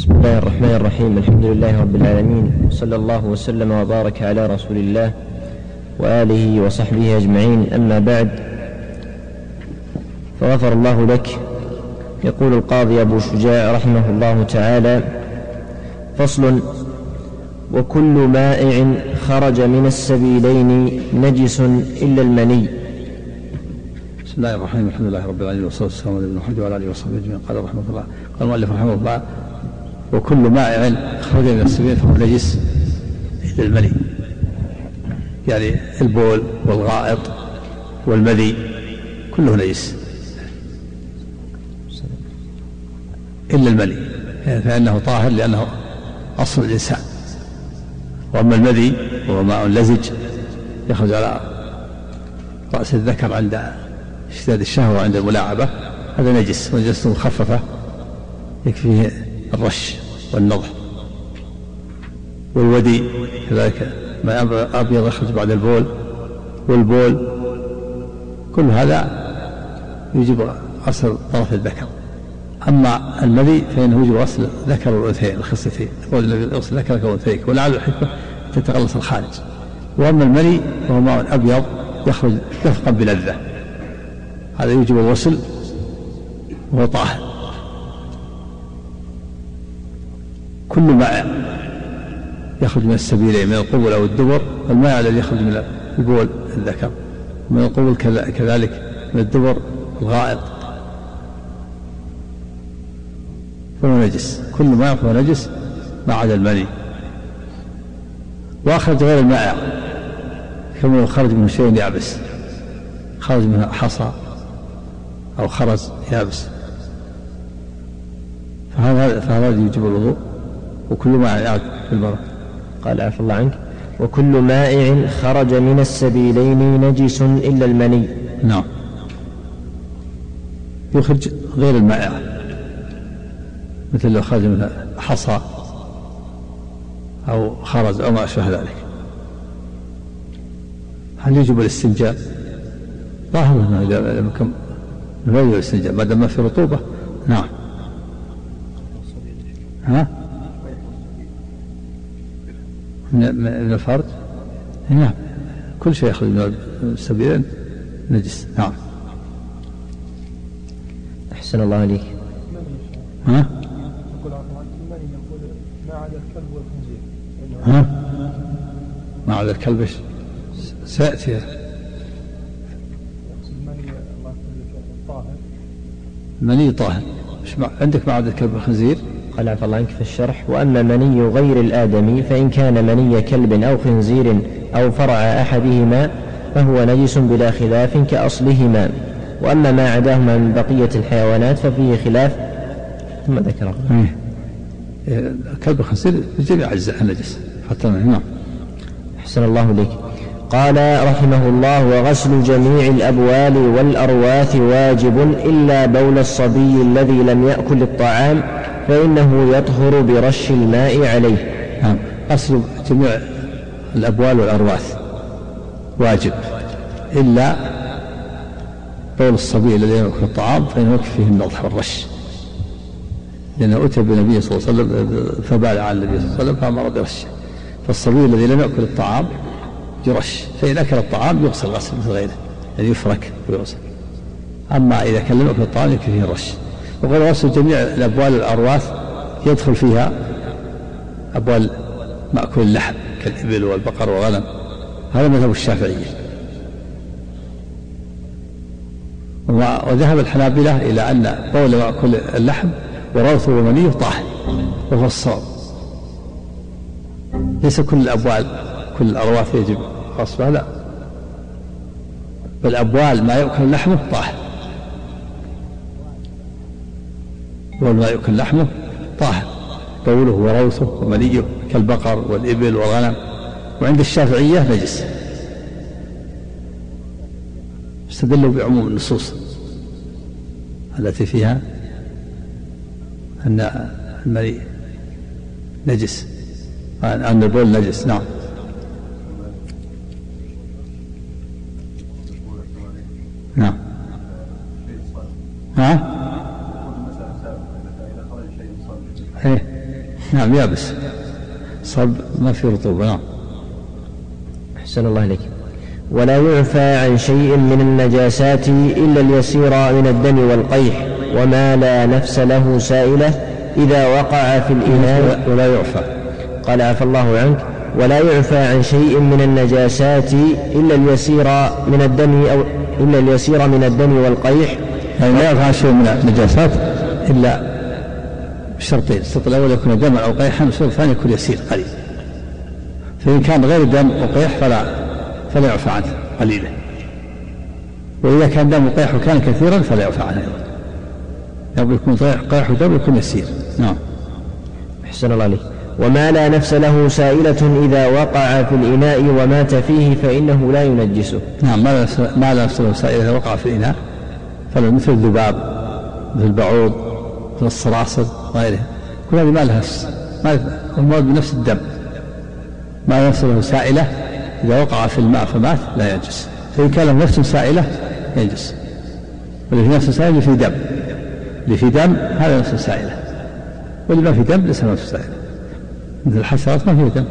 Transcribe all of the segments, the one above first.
بسم الله الرحمن الرحيم. الحمد لله رب العالمين، صلى الله وسلم وبارك على رسول الله وآله وصحبه أجمعين. أما بعد، فغفر الله لك. يقول القاضي أبو شجاع رحمه الله تعالى: فصل: وكل مائع خرج من السبيلين نجس إلا المني. بسم الله الرحمن الرحيم. الحمد لله رب العالمين، والصلاة والسلام على نبينا محمد وعلى آله وصحبه أجمعين. قال رحمه الله، قال المؤلف رحمه الله: وكل مائع خرج من السبيل فهو نجس إلا المني، يعني البول والغائط والمذي كله نجس إلا المني، فإنه طاهر لأنه أصل الإنسان. وأما المذي وهو ماء لزج يخرج على رأس الذكر عند اشتداد الشهوة وعند الملاعبة، هذا نجس، ونجسته مخففة يكفيه الرش والنضح. والودي كذلك ماء أبيض يخرج بعد البول، والبول كل هذا يجب غسل طرف الذكر. أما المذي فإنه يجب غسل الذكر والأنثيين الخصيتين، غسل ذكرك وأنثيك، ولعل الحكمة تتغلص الخارج. وأما المني وهو ماء أبيض يخرج دفقا بلذة، هذا يجب الغسل وهو طاهر. كل ماء يخرج من السبيلين، من القبل أو الدبر، الماء الذي يخرج من البول الذكر، من القبل كذلك من الدبر الغائط، فهو نجس. كل ماء فهو نجس ما عدا المني. وأخرج غير المائع كما لو خرج منه شيء يابس، خرج منه حصى أو خرز يابس، فهذا يجب الوضوء. وكل ماء يعد في البركة. قال عفى الله عنك: وكل مائع خرج من السبيلين نجس إلا المني. نعم، يخرج غير المائع، مثل لو خرج منه حصى أو خرز أو ما أشبه ذلك. هل يجب الاستنجاء؟ ظاهر أنه إذا لم يكن لا يجب الاستنجاء ما دام ما في رطوبة. نعم. ها؟ من الفرج؟ نعم، كل شيء يخرج من السبيلين نجس. نعم. أحسن الله عليك. ها؟ ها؟ ما عدا الكلب سيأتي. المني طاهر. عندك ما عدا الكلب والخنزير؟ قال عفى الله عنك في الشرح: وأما مني غير الآدمي فإن كان مني كلب أو خنزير أو فرع أحدهما فهو نجس بلا خلاف كأصلهما. وأما ما عداهما من بقية الحيوانات ففيه خلاف ثم ذكره. الكلب والخنزير جميع أجزاء النجس حتى نعم. أحسن الله لك. قال رحمه الله: وغسل جميع الأبوال والأرواث واجب إلا بول الصبي الذي لم يأكل الطعام فإنه يطهر برش الماء عليه. نعم، غسل جميع الأبوال والأرواث واجب إلا بول الصبي الذي لم يأكل الطعام، فإنه يكفي فيه النضح والرش، لأنه أتى بالنبي صلى الله عليه وسلم فبال على النبي صلى الله عليه وسلم فأمر برشه. فالصبي الذي لم يأكل الطعام يرش، فإن أكل الطعام يغسل غسل مثل غيره، يعني يفرك ويغسل. أما إذا كان لم يأكل الطعام يكفي فيه الرش. وقال غسل جميع الأبوال الأرواث يدخل فيها أبوال مأكل اللحم كالإبل والبقر والغنم، هذا مذهب الشافعية. وذهب الحنابلة إلى أن بول مأكل اللحم وروثه ومنيه طاهر، وهو الصواب. ليس كل الأبوال كل الأرواث يجب غسلها، لا، بل أبوال ما يأكل لحمه طاهر، بول ما يأكل لحمه طاهر، بوله وروثه ومنيه كالبقر والإبل والغنم. وعند الشافعية نجس، استدلوا بعموم النصوص التي فيها أن المني نجس، أن البول نجس. نعم. نعم. ها؟ نعم يابس صب ما في رطوبة. نعم. أحسن الله إليك. ولا يعفى عن شيء من النجاسات إلا اليسير من الدم والقيح وما لا نفس له سائلة إذا وقع في الإناء. ولا يعفى. قال عفى الله عنك. ولا يعفى عن شيء من النجاسات إلا اليسير من الدم والقيح. يعني لا يعفى عن شيء من النجاسات إلا بشرطين: الشرط الأول يكون دما أو قيحا، والشرط الثاني يكون يسير قليل. فإن كان غير دم وقيح فلا يعفى عنه قليلا، وإذا كان دم وقيح وكان كثيرا فلا يعفى عنه أيضا. يقول يكون قيح ودم يكون يسير. نعم. أحسن الله عليك. وما لا نفس له سائلة إذا وقع في الإناء ومات فيه فإنه لا ينجسه. نعم. ما لا نفس له سائلة إذا وقع في الإناء فلا، مثل الذباب، مثل البعوض، مثل الصراصر وغيرها، كل هذه ما لها نفس، المراد بنفس الدم. ما لا نفس له سائلة إذا وقع في الماء فمات لا ينجس، فإن كان له نفس سائلة ينجس. واللي في نفس سائلة اللي في دم، اللي في دم هذا نفس سائلة، واللي ما في دم ليس نفس سائلة، مثل الحشرات ما فيه دم.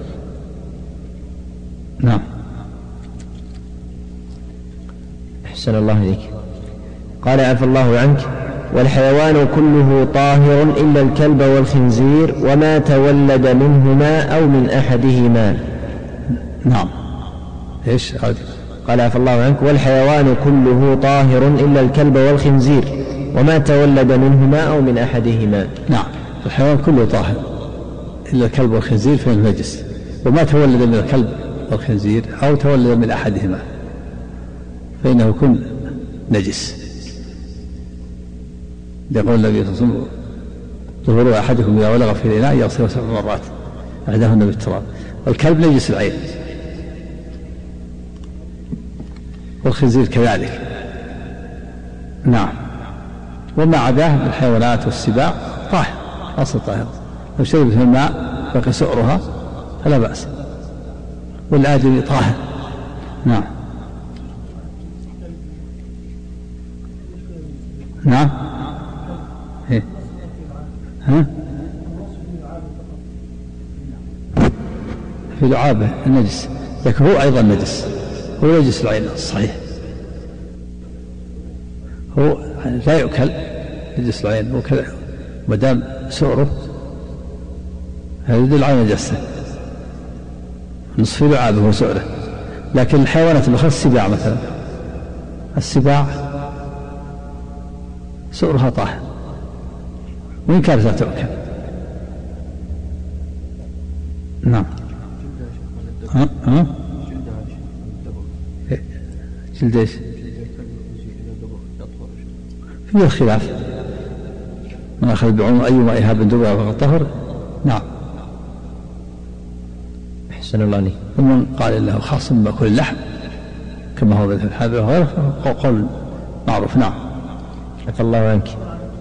نعم. أحسن الله إليك. قال عفى الله عنك. والحيوان كله طاهر إلا الكلب والخنزير وما تولد منهما أو من أحدهما. نعم. إيش هذا؟ قال عفى الله عنك. والحيوان كله طاهر إلا الكلب والخنزير وما تولد منهما أو من أحدهما. نعم. الحيوان كله طاهر إلا الكلب والخنزير فإنه نجس، وما تولد من الكلب والخنزير أو تولد من أحدهما فإنه يكون نجس. يقول النبي صلى الله عليه وسلم: ظهور أحدكم إذا ولغ في الإناء يغسل 7 مرات إحداهن بالتراب. والكلب نجس العين، والخنزير كذلك. نعم. وما عداه من الحيوانات والسباع طاهر، أصل طاهر. لو شربت من الماء بقي سؤرها فلا بأس، والآدمي طاهر. نعم. نعم. إيه؟ ها؟ في لعابه النجس، لكن هو أيضا نجس، هو نجس العين الصحيح، هو لا يؤكل نجس العين وكذا، ما دام سؤره هذا يدل على نجاسته، نصف لعابه وسؤره. لكن الحيوانات الأخرى السباع مثلا، السباع سؤرها طاهر وإن كانت لا تؤكل. نعم. جلد ايش؟ فيه الخلاف، من أخذ بعموم أيما إهاب دبر فقد طهر. نعم. أحسن الله عليك. ومن قال إنه خاص بمأكل اللحم كما هو مثل الحنابلة وغيره فهو قول معروف. نعم. عفى الله عنك.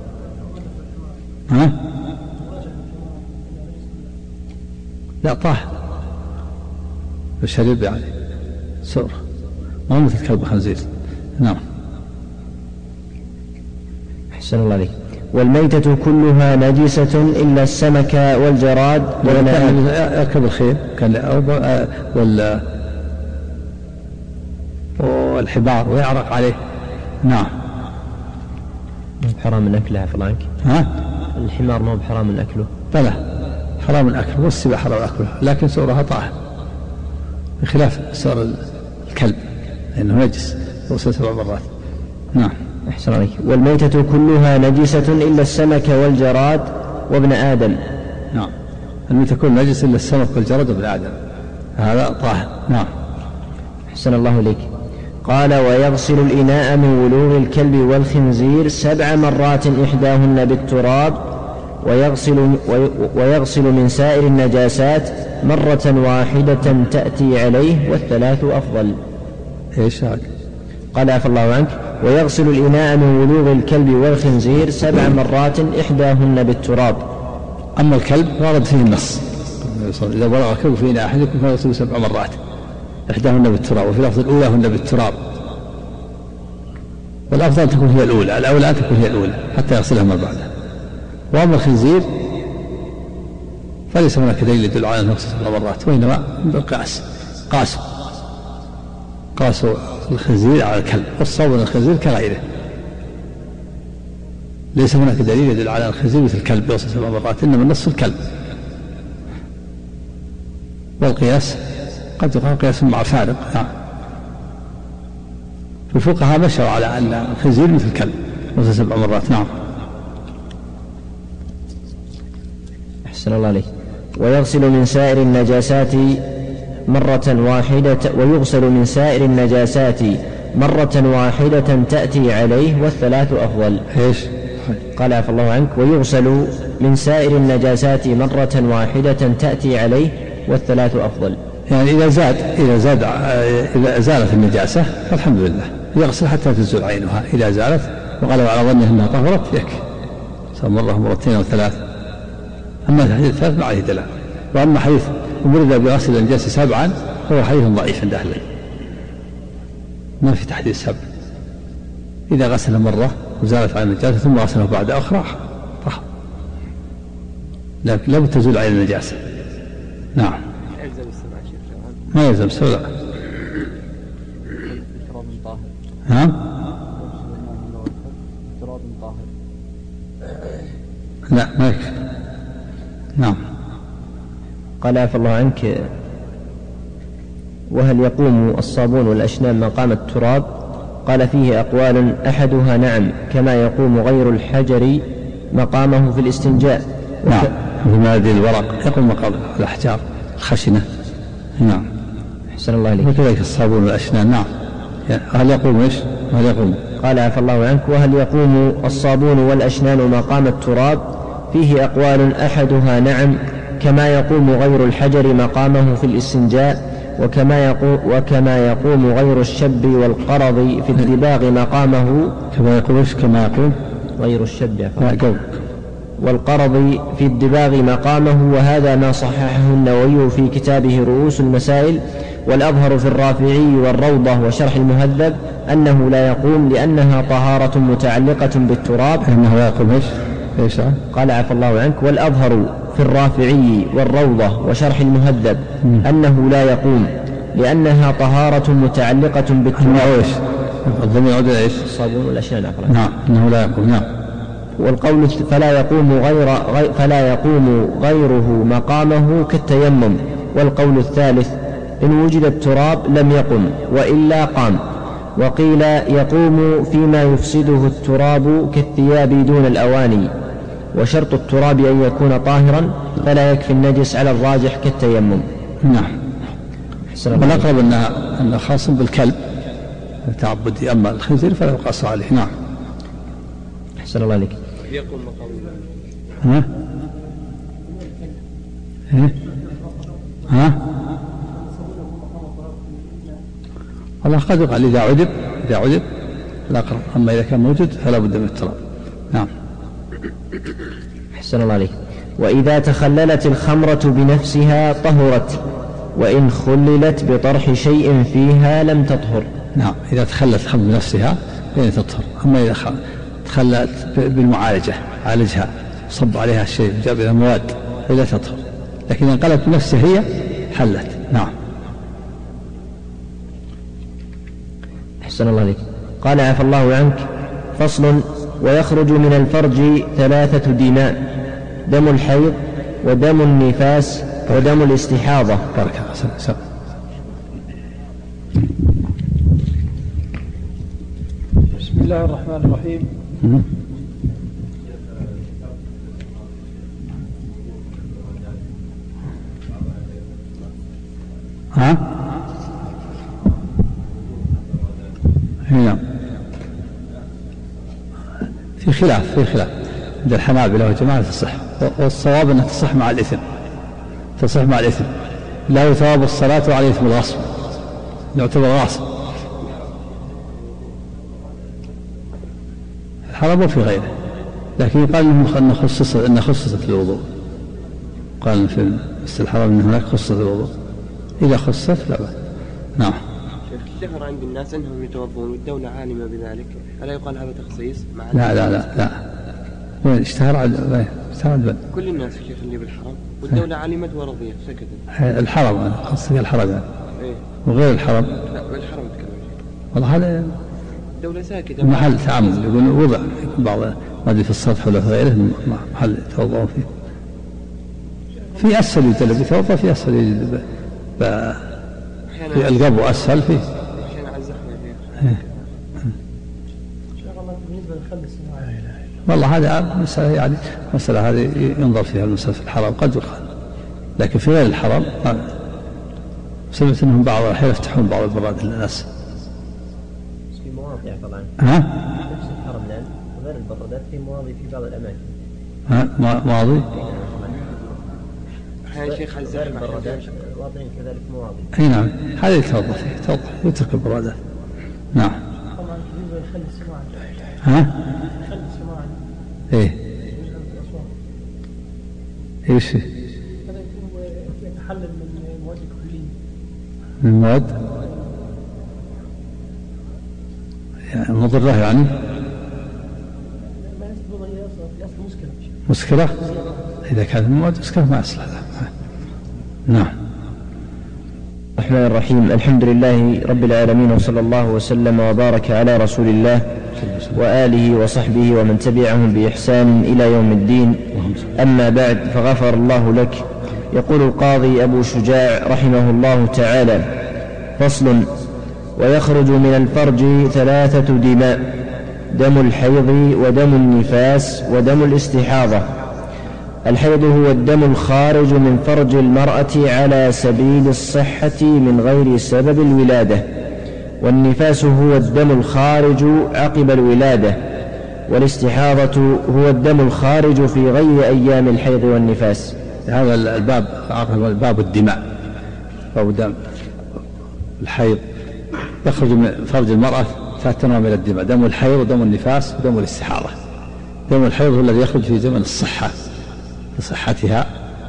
ها؟ لا طاهر، وشرب يعني سؤر، ما مثل كلب خنزير. نعم. أحسن الله عليك. والميتة كلها نجسة إلا السمك والجراد يركب الخيل والحبار ويعرق عليه. نعم. حرام من أكله عفى الله عنك. ها؟ الحمار ما هو بحرام من أكله؟ بلى حرام من أكله، والسباع حرام أكله، لكن سؤرها طاهر بخلاف سؤر الكلب لأنه نجس وغسل 7 مرات. نعم. أحسن عليك. والميتة كلها نجسة إلا السمك والجراد وابن آدم. نعم. الميتة كلها نجس إلا السمك والجراد وابن آدم، هذا طاهر. نعم. أحسن الله إليك. قال: ويغسل الإناء من ولوغ الكلب والخنزير 7 مرات إحداهن بالتراب، ويغسل من سائر النجاسات مرة واحدة تأتي عليه، والثلاث أفضل. إيش هذا؟ قال عفى الله عنك. ويغسل الإناء من ولوغ الكلب والخنزير 7 مرات إحداهن بالتراب. أما الكلب ورد فيه النص: إذا ولغ الكلب في إناء أحدكم فيغسل 7 مرات إحداهن بالتراب، وفي لفظ الأولى هن بالتراب، والأفضل أن تكون هي الأولى، الأولى أن تكون هي الأولى حتى يغسلها ما بعدها. وأما الخنزير فليس هناك دليل يدل على أنه يغسل 7 مرات، وإنما بالقياس قاسوا الخنزير على الكلب، والصواب الخنزير كغيره، ليس هناك دليل يدل على الخنزير مثل الكلب يغسل 7 مرات، إنما النص الكلب. والقياس قد يقال قياس مع فارق. الفقهاء مشوا على أن الخنزير مثل الكلب يغسل 7 مرات. نعم. أحسن الله عليك. ويغسل من سائر النجاسات مرة واحدة، ويغسل من سائر النجاسات مرة واحدة تأتي عليه، والثلاث أفضل. إيش؟ قال عفى الله عنك: ويغسل من سائر النجاسات مرة واحدة تأتي عليه، والثلاث أفضل. يعني إذا زالت النجاسة فالحمد لله يغسل حتى تزول عينها، إذا زالت وغلب على ظنه أنها طهرت يكفي، سواء مرة مرتين أو 3. أما الحديث الثالث ما عليه دلالة. وأما حديث ورد بغسل النجاسة 7 هو حديث ضعيف عند أهل العلم، ما في تحديد 7. إذا غسل مرة وزالت عن النجاسة ثم غسله بعد أخرى طهر، لكن لم تزول عين النجاسة. نعم. ما يلزم السبع. نعم. لا ما يكفي. نعم. قال عفى الله عنك: وهل يقوم الصابون والأشنان مقام التراب؟ قال: فيه أقوال، أحدها نعم، كما يقوم غير الحجر مقامه في الاستنجاء. نعم، بما هذه الورق يقوم مقام الأحجار الخشنة. نعم. أحسن الله عليك. وكذلك الصابون والأشنان. نعم. هل يقوم إيش؟ هل يقوم؟ قال عفى الله عنك: وهل يقوم الصابون والأشنان مقام التراب؟ فيه أقوال، أحدها نعم، كما يقوم غير الحجر مقامه في الاستنجاء، وكما يقوم غير الشب والقرض في الدباغ مقامه. كما يقوم إيش؟ كما يقوم غير الشب والقرض في الدباغ مقامه، وهذا ما صححه النووي في كتابه رؤوس المسائل. والأظهر في الرافعي والروضة وشرح المهذب أنه لا يقوم، لأنها طهارة متعلقة بالتراب. أنه لا يقوم إيش؟ قال عفى الله عنك: والأظهر في الرافعي والروضة وشرح المهذب أنه لا يقوم، لأنها طهارة متعلقة بالتراب. الضمير يعود إلى إيش؟ الصابون والأشنان. نعم، أنه لا يقوم. نعم. والقول فلا يقوم غيره مقامه كالتيمم. والقول الثالث: إن وجد التراب لم يقم، وإلا قام. وقيل: يقوم فيما يفسده التراب كالثياب دون الأواني، وشرط التراب أن يكون طاهرا، فلا يكفي النجس على الراجح كالتيمم. نعم. والأقرب أنها خاص بالكلب التعبدي، أما الخنزير فلا يقاس عليه. نعم. أحسن الله عليك. يقوم مقام والله قد يقال إذا عدب الأقرب، أما إذا كان موجود فلا بد من التراب. نعم. أحسن الله عليك. وإذا تخللت الخمرة بنفسها طهرت، وإن خللت بطرح شيء فيها لم تطهر. نعم، إذا تخلت الخمر بنفسها فإن تطهر. أما إذا تخلت بالمعالجة، عالجها صب عليها الشيء جاب إلى مواد فلا تطهر، لكن إذا انقلت بنفسها هي حلت. نعم. أحسن الله عليك. قال عفى الله عنك: فصل: ويخرج من الفرج 3 دماء: دم الحيض، ودم النفاس، ودم الاستحاضة. بارك الله. بسم الله الرحمن الرحيم. نعم. في خلاف عند الحنابلة وجماعة تصح، والصواب أنها تصح مع الإثم، لا ثواب الصلاة وعليه إثم الغصب، يعتبر غاصب. الحرام وفي غيره، لكن يقال أنه خصصت الوضوء، قال في مسجد الحرام أن هناك خصصت الوضوء، إذا خصصت لا بأس. نعم. اشتهر عند الناس أنهم يتوضون والدولة عالمة بذلك، ألا يقال هذا تخصيص؟ لا اشتهر على كل الناس شيخ اللي بالحرم والدولة علمت ورضيت سكتت. الحرم قصدي الحرم يعني. إيه؟ وغير الحرم لا بالحرم تكلم. والله هذا الدولة ساكتة. محل تعامل يقول وضع بعض ما في السطح ولا في غيره محل يتوضأون فيه. في أسفل يجلب يتوضأ في أسفل يجلب في القبو أسفل فيه. عشان عزحنا فيه. والله هذا مسألة يعني مسألة هذه ينظر فيها المسألة في الحرم قد يقال، لكن في غير الحرم سمعت أنهم بعض الأحيان يفتحون بعض البراد للناس. في مواضع طبعا. نفس الحرم الآن وغير البرادات في مواضع في بعض الأماكن. مواضي. أحيانا شيخ غير البرادات واضعين كذلك مواضع. أي نعم هذا يتوضأ فيه يترك البرادات. نعم. طبعا يخلي السماعة. يخلي السماعة. إيه. إيش؟ هذا يكون يتحلل من مواد كلية. من مواد؟ يعني مضرة يعني؟ ما يصبغ في أصل مشكلة. مسكرة؟ إذا كانت المواد مسكرة ما أصلح لها. نعم. الرحمن الرحيم. الحمد لله رب العالمين وصلى الله وسلم وبارك على رسول الله وآله وصحبه ومن تبعهم بإحسان إلى يوم الدين. أما بعد، فغفر الله لك. يقول القاضي أبو شجاع رحمه الله تعالى: فصل: ويخرج من الفرج 3 دماء: دم الحيض ودم النفاس ودم الاستحاضة. الحيض هو الدم الخارج من فرج المرأة على سبيل الصحة من غير سبب الولادة، والنفاس هو الدم الخارج عقب الولادة، والاستحاضة هو الدم الخارج في غير أيام الحيض والنفاس. هذا الباب باب الدماء، باب دم الحيض. يخرج من فرج المرأة 3 أنواع من الدماء: دم الحيض ودم النفاس ودم الاستحاضة. دم الحيض هو الذي يخرج في زمن الصحة لصحتها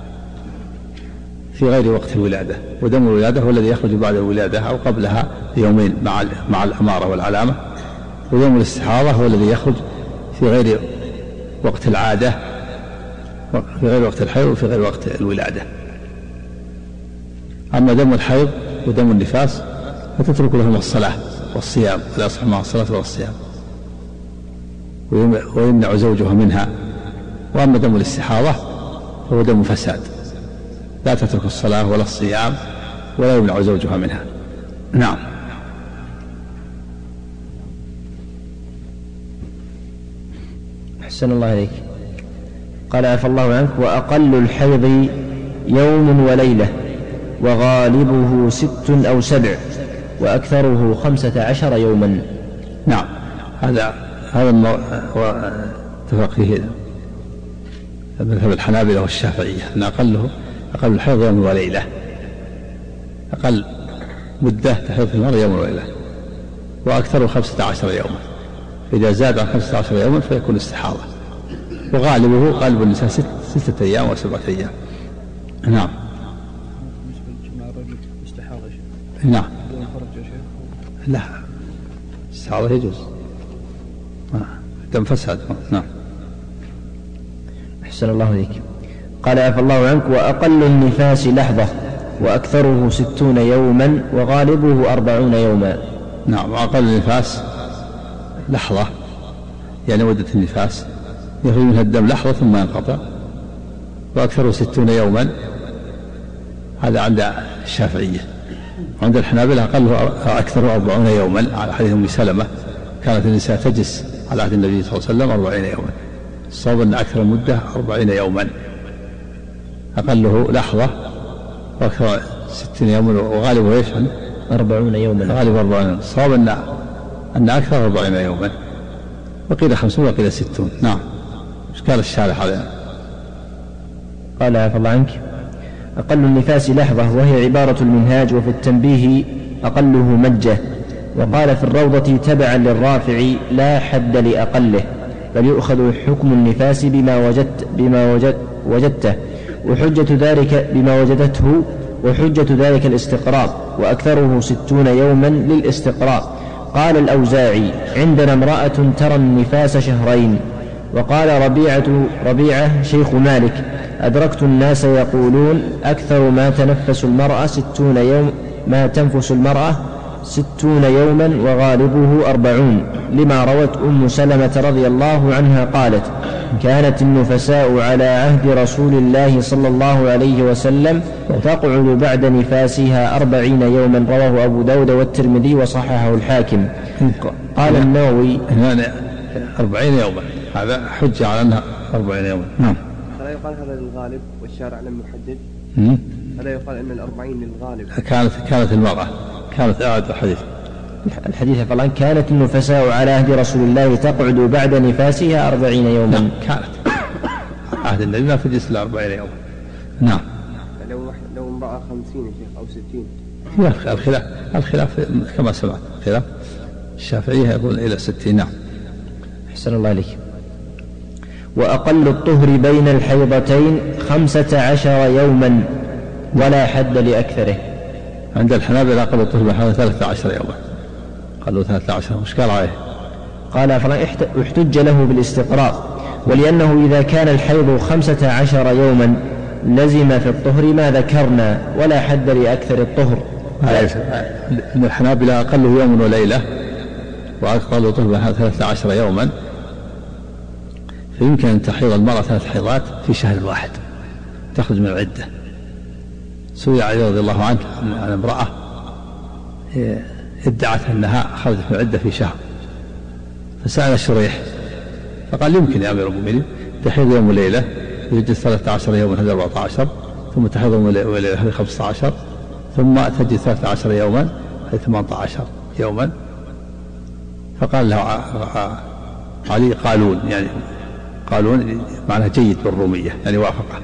في غير وقت الولادة، ودم الولادة هو الذي يخرج بعد الولادة أو قبلها بيومين مع الأمارة والعلامة، ودم الاستحاضة هو الذي يخرج في غير وقت العادة، في غير وقت الحيض وفي غير وقت الولادة. أما دم الحيض ودم النفاس فتترك لهم الصلاة والصيام، ولا يصح مع الصلاة والصيام، ويمنع زوجها منها. وأما دم الاستحاضة هو دم فساد، لا تترك الصلاة ولا الصيام ولا يمنع زوجها منها. نعم. أحسن الله إليك. قال: عفى الله عنك. وأقل الحيض يوم وليلة، وغالبه 6 أو 7، وأكثره 15 يوما. نعم. هذا اتفق فيه مذهب الحنابلة والشافعية أن أقل الحيض يوم وليلة، أقل مدة تحيض في المرأة يوم وليلة، وأكثره 15 يوما. إذا زاد عن 15 يوما فيكون استحاضة، وغالبه غالب النساء 6 أيام و7 أيام. نعم. نعم. لا، استحاضة يجوز، دم فساد. نعم. أحسن الله إليك. قال: عفى الله عنك. وأقل النفاس لحظة، وأكثره 60 يوما، وغالبه 40 يوما. نعم. وأقل النفاس لحظة، يعني مدة النفاس يخرج منها الدم لحظة ثم ينقطع، وأكثره 60 يوما. هذا عند الشافعية. وعند الحنابلة أكثره 40 يوما، على حديث أم سلمة: كانت النساء تجلس على عهد النبي صلى الله عليه وسلم 40 يوما. الصواب أن أكثر المدة 40 يوما، أقله لحظة، وأكثر 60 يوما، وغالبه إيش؟ 40 يوما. غالب 40. الصواب أن أكثر 40 يوما، وقيل 50 وقيل 60. نعم. إيش قال الشارح علينا؟ قال: عفى الله عنك. أقل النفاس لحظة، وهي عبارة المنهاج، وفي التنبيه أقله مجة. وقال في الروضة تبعا للرافع: لا حد لأقله، بل يؤخذ حكم النفاس بما وجدته، وحجة ذلك بما وجدته، وحجة ذلك الاستقراء، وأكثره 60 يوما للاستقراء. قال الأوزاعي: عندنا امرأة ترى النفاس 2 شهرين، وقال ربيعة شيخ مالك: أدركت الناس يقولون أكثر ما تنفس المرأة 60 يوما وغالبه 40، لما روت أم سلمة رضي الله عنها قالت: كانت النفساء على عهد رسول الله صلى الله عليه وسلم تقعد بعد نفاسها 40 يوما، رواه أبو داود والترمذي وصححه الحاكم. قال النووي: 40 يوما، هذا حجة على أنها 40 يوما. نعم. ألا يقال هذا للغالب والشارع لم يحدد؟ ألا يقال أن 40 للغالب؟ كانت المرأة كانت أعد الحديث فلان كانت النفساء على عهد رسول الله تقعد بعد نفاسها 40 يوما. كانت عهد النبي ما في جسل 40 يوما. نعم. لو امرأة 50 يا شيخ أو 60؟ الخلاف كما سمعت، الخلاف الشافعية يقول إلى 60. نعم. أحسن الله عليك. وأقل الطهر بين الحيضتين 15 يوما ولا حد لأكثره. عند الحنابلة أقل الطهر بين الحيضتين 13 يوما، قالوا 13. مش قال عليه؟ قال احتج له بالاستقراء، ولأنه إذا كان الحيض 15 يوما لزم في الطهر ما ذكرنا ولا حد لأكثر الطهر. إن الحنابلة أقله يوم وليلة وأقل الطهر بين 13 يوما، فيمكن أن تحيض المرأة 3 حيضات في شهر واحد تخرج من العدة. سئل علي رضي الله عنه عن امرأة ادعت أنها خرجت من العدة في شهر، فسأل شريح فقال: يمكن يا أمير المؤمنين تحيض يوم وليلة يجد 13 يوما هذا 14، ثم تحيض يوم وليلة هذه 15، ثم تجد 13 يوما هذه 18 يوما. فقال له علي: قالون معناه جيد بالرومية، يعني وافقه.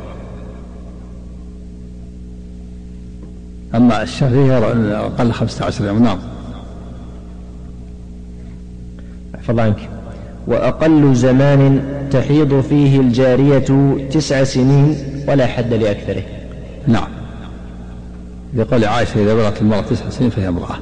أما الشافعي يرى أن أقل 15 يوم. نعم. عفى الله عنك. وأقل زمان تحيض فيه الجارية 9 سنين ولا حد لأكثره. نعم. يقول عائشة: إذا بلغت المرأة 9 سنين فهي امرأة.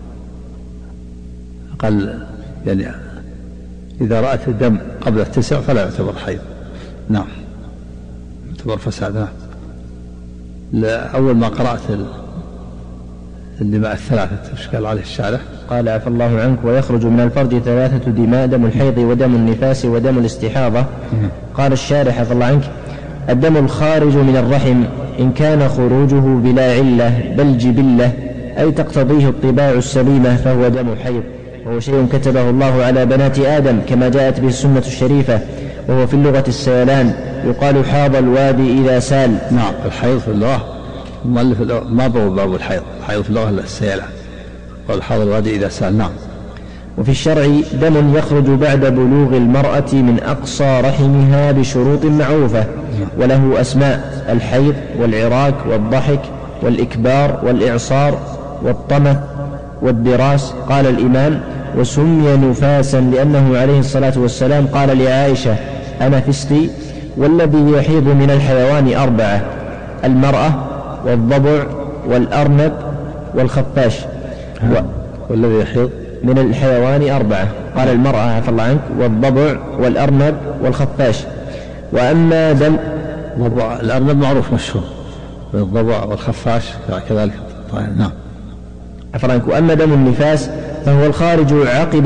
أقل يعني إذا رأت الدم قبل 9 فلا يعتبر حيض. نعم، يعتبر فساد. نعم. أول ما قرأت الدماء الثلاثة ايش قال عليه الشارح؟ قال: عفى الله عنك: ويخرج من الفرج 3 دماء: دم الحيض ودم النفاس ودم الاستحاضة. قال الشارح: عفى الله عنك: الدم الخارج من الرحم إن كان خروجه بلا علة بل جبلة أي تقتضيه الطباع السليمة فهو دم حيض، وهو شيء كتبه الله على بنات آدم كما جاءت به السنة الشريفة، وهو في اللغة السيلان، يقال: حاض الوادي إذا سال. نعم. الحيض في اللغة ما باب الحيض، الحيض في اللغة السيلان، قال: حاض الوادي إذا سال. نعم. وفي الشرع دم يخرج بعد بلوغ المرأة من أقصى رحمها بشروط معروفة، وله أسماء: الحيض والعراك والضحك والإكبار والإعصار والطمة والدراس. قال الإمام: وسمي نفاسا لأنه عليه الصلاة والسلام قال لعائشة: أنا فستي. والذي يحيض من الحيوان 4: المرأة والضبع والأرنب والخفاش. والذي يحيض من الحيوان 4 قال: المرأة عفى الله عنك والضبع والأرنب والخفاش. وأما دم الأرنب معروف مشهور، والضبع والخفاش كذلك. نعم. عفى الله عنك. وأما دم النفاس فهو الخارج عقب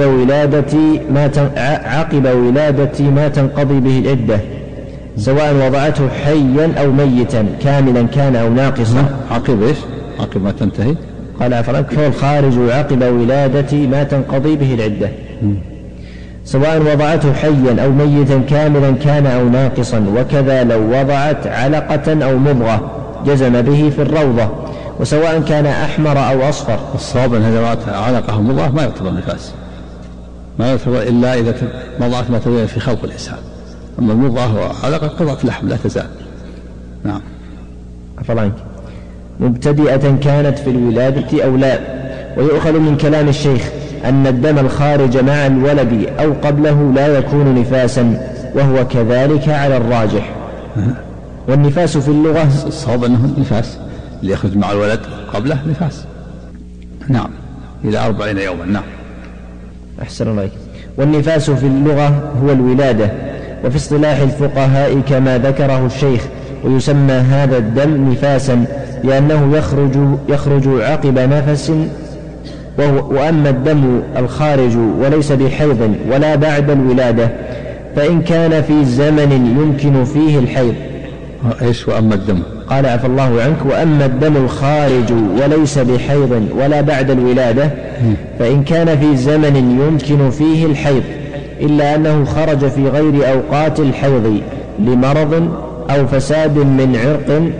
ولادة ما تنقضي به العدة، سواء وضعته حيا أو ميتا كاملا كان أو ناقصا. عقب إيش؟ عقب ما تنتهي. قال عفى الله عنك: فهو الخارج عقب ولادة ما تنقضي به العدة، سواء وضعته حيا أو ميتا كاملا كان أو ناقصا، وكذا لو وضعت علقة أو مضغة جزم به في الروضة، وسواء كان أحمر أو أصفر. الصواب أن هذا علقة أو مضغة ما يعتبر نفاس، ما يعتبر إلا إذا وضعت ما تبين في خلق الإنسان. أما المضغة وعلقة قطعة لحم لا تزال. نعم. عفى الله عنك. مبتدئة كانت في الولادة أو لا. ويؤخذ من كلام الشيخ أن الدم الخارج مع الولد أو قبله لا يكون نفاسا، وهو كذلك على الراجح. والنفاس في اللغة الصواب أنه نفاس، اللي يخرج مع الولد قبله نفاس. نعم، إلى 40 يوما. نعم. أحسن الله. والنفاس في اللغة هو الولادة، وفي اصطلاح الفقهاء كما ذكره الشيخ. ويسمى هذا الدم نفاسا لأنه يخرج عقب نفس. وأما الدم الخارج وليس بحيض ولا بعد الولادة فإن كان في زمن يمكن فيه الحيض. إيش وأما الدم؟ قال عفى الله عنك: وأما الدم الخارج وليس بحيض ولا بعد الولادة فإن كان في زمن يمكن فيه الحيض إلا أنه خرج في غير أوقات الحيض لمرض أو فساد من عرق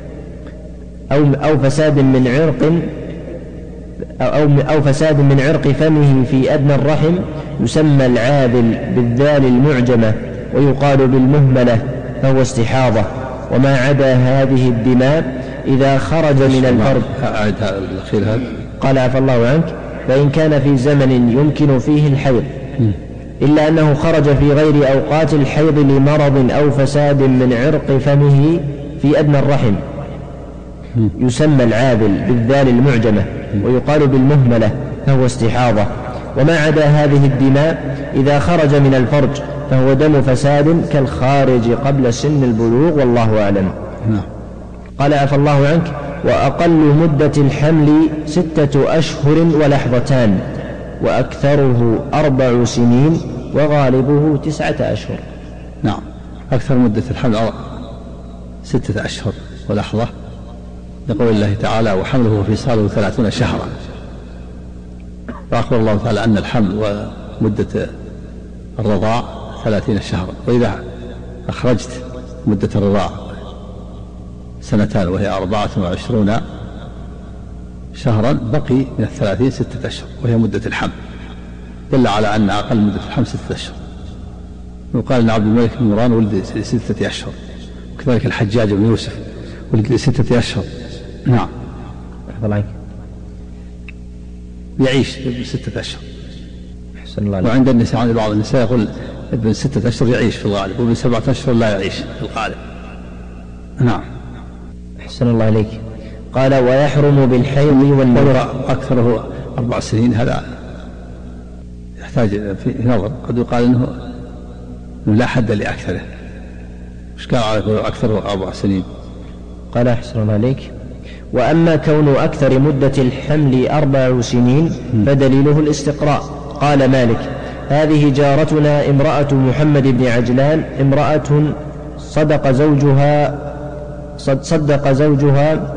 أو فساد من عرق فمه في أدنى الرحم يسمى العاذل بالذال المعجمة ويقال بالمهملة فهو استحاضة. وما عدا هذه الدماء إذا خرج من الفرج. قال عفى الله عنك: فإن كان في زمن يمكن فيه الحيض إلا أنه خرج في غير أوقات الحيض لمرض أو فساد من عرق فمه في أدنى الرحم يسمى العاذل بالذال المعجمة ويقال بالمهملة فهو استحاضة. وما عدا هذه الدماء إذا خرج من الفرج فهو دم فساد كالخارج قبل سن البلوغ والله أعلم. قال عفى الله عنك: وأقل مدة الحمل 6 أشهر ولحظتان وأكثره 4 سنين وغالبه 9 أشهر. نعم، أكثر مدة الحمل 6 أشهر ولحظة لقول الله تعالى: وحمله وفصاله 30 شهرا. فأخبر الله تعالى أن الحمل ومدة الرضاع 30 شهرا، وإذا أخرجت مدة الرضاع 2 سنين وهي 24 شهرا بقي من 30 6 أشهر وهي مدة الحمل، دل على أن أقل مدة الحمل 6 أشهر. وقال أن عبد الملك بن مروان ولد 6 أشهر، وكذلك الحجاج بن يوسف ولد 6 أشهر. نعم، يعيش ابن 6 أشهر. وعند النساء، عند بعض النساء يقول ابن 6 أشهر يعيش في الغالب، وابن 7 أشهر لا يعيش في الغالب. نعم. أحسن الله عليك. قال: ويحرم بالحيض والنفاس. أكثره 4 سنين، هذا يحتاج في نظر. قد يقال إنه لا حد لأكثره. إيش قال على أكثره 4 سنين؟ قال: أحسن الله عليك. وأما كون أكثر مدة الحمل 4 سنين فدليله الاستقراء. قال مالك: هذه جارتنا امرأة محمد بن عجلان، امرأة صدق زوجها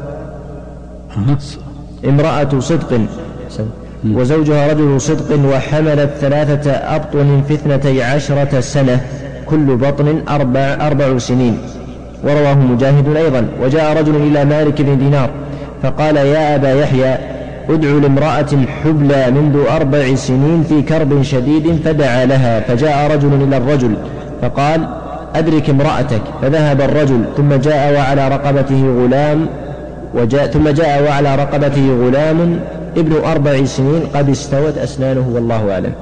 امرأة صدق وزوجها رجل صدق، وحملت 3 أبطن في 12 سنة، كل بطن 4 سنين. ورواه مجاهد أيضا. وجاء رجل إلى مالك بن دينار فقال: يا أبا يحيى، ادع لامرأة حبلى منذ 4 سنين في كرب شديد، فدعا لها. فجاء رجل إلى الرجل فقال: أدرك امرأتك. فذهب الرجل ثم جاء وعلى رقبته غلام ابن 4 سنين قد استوت أسنانه والله أعلم.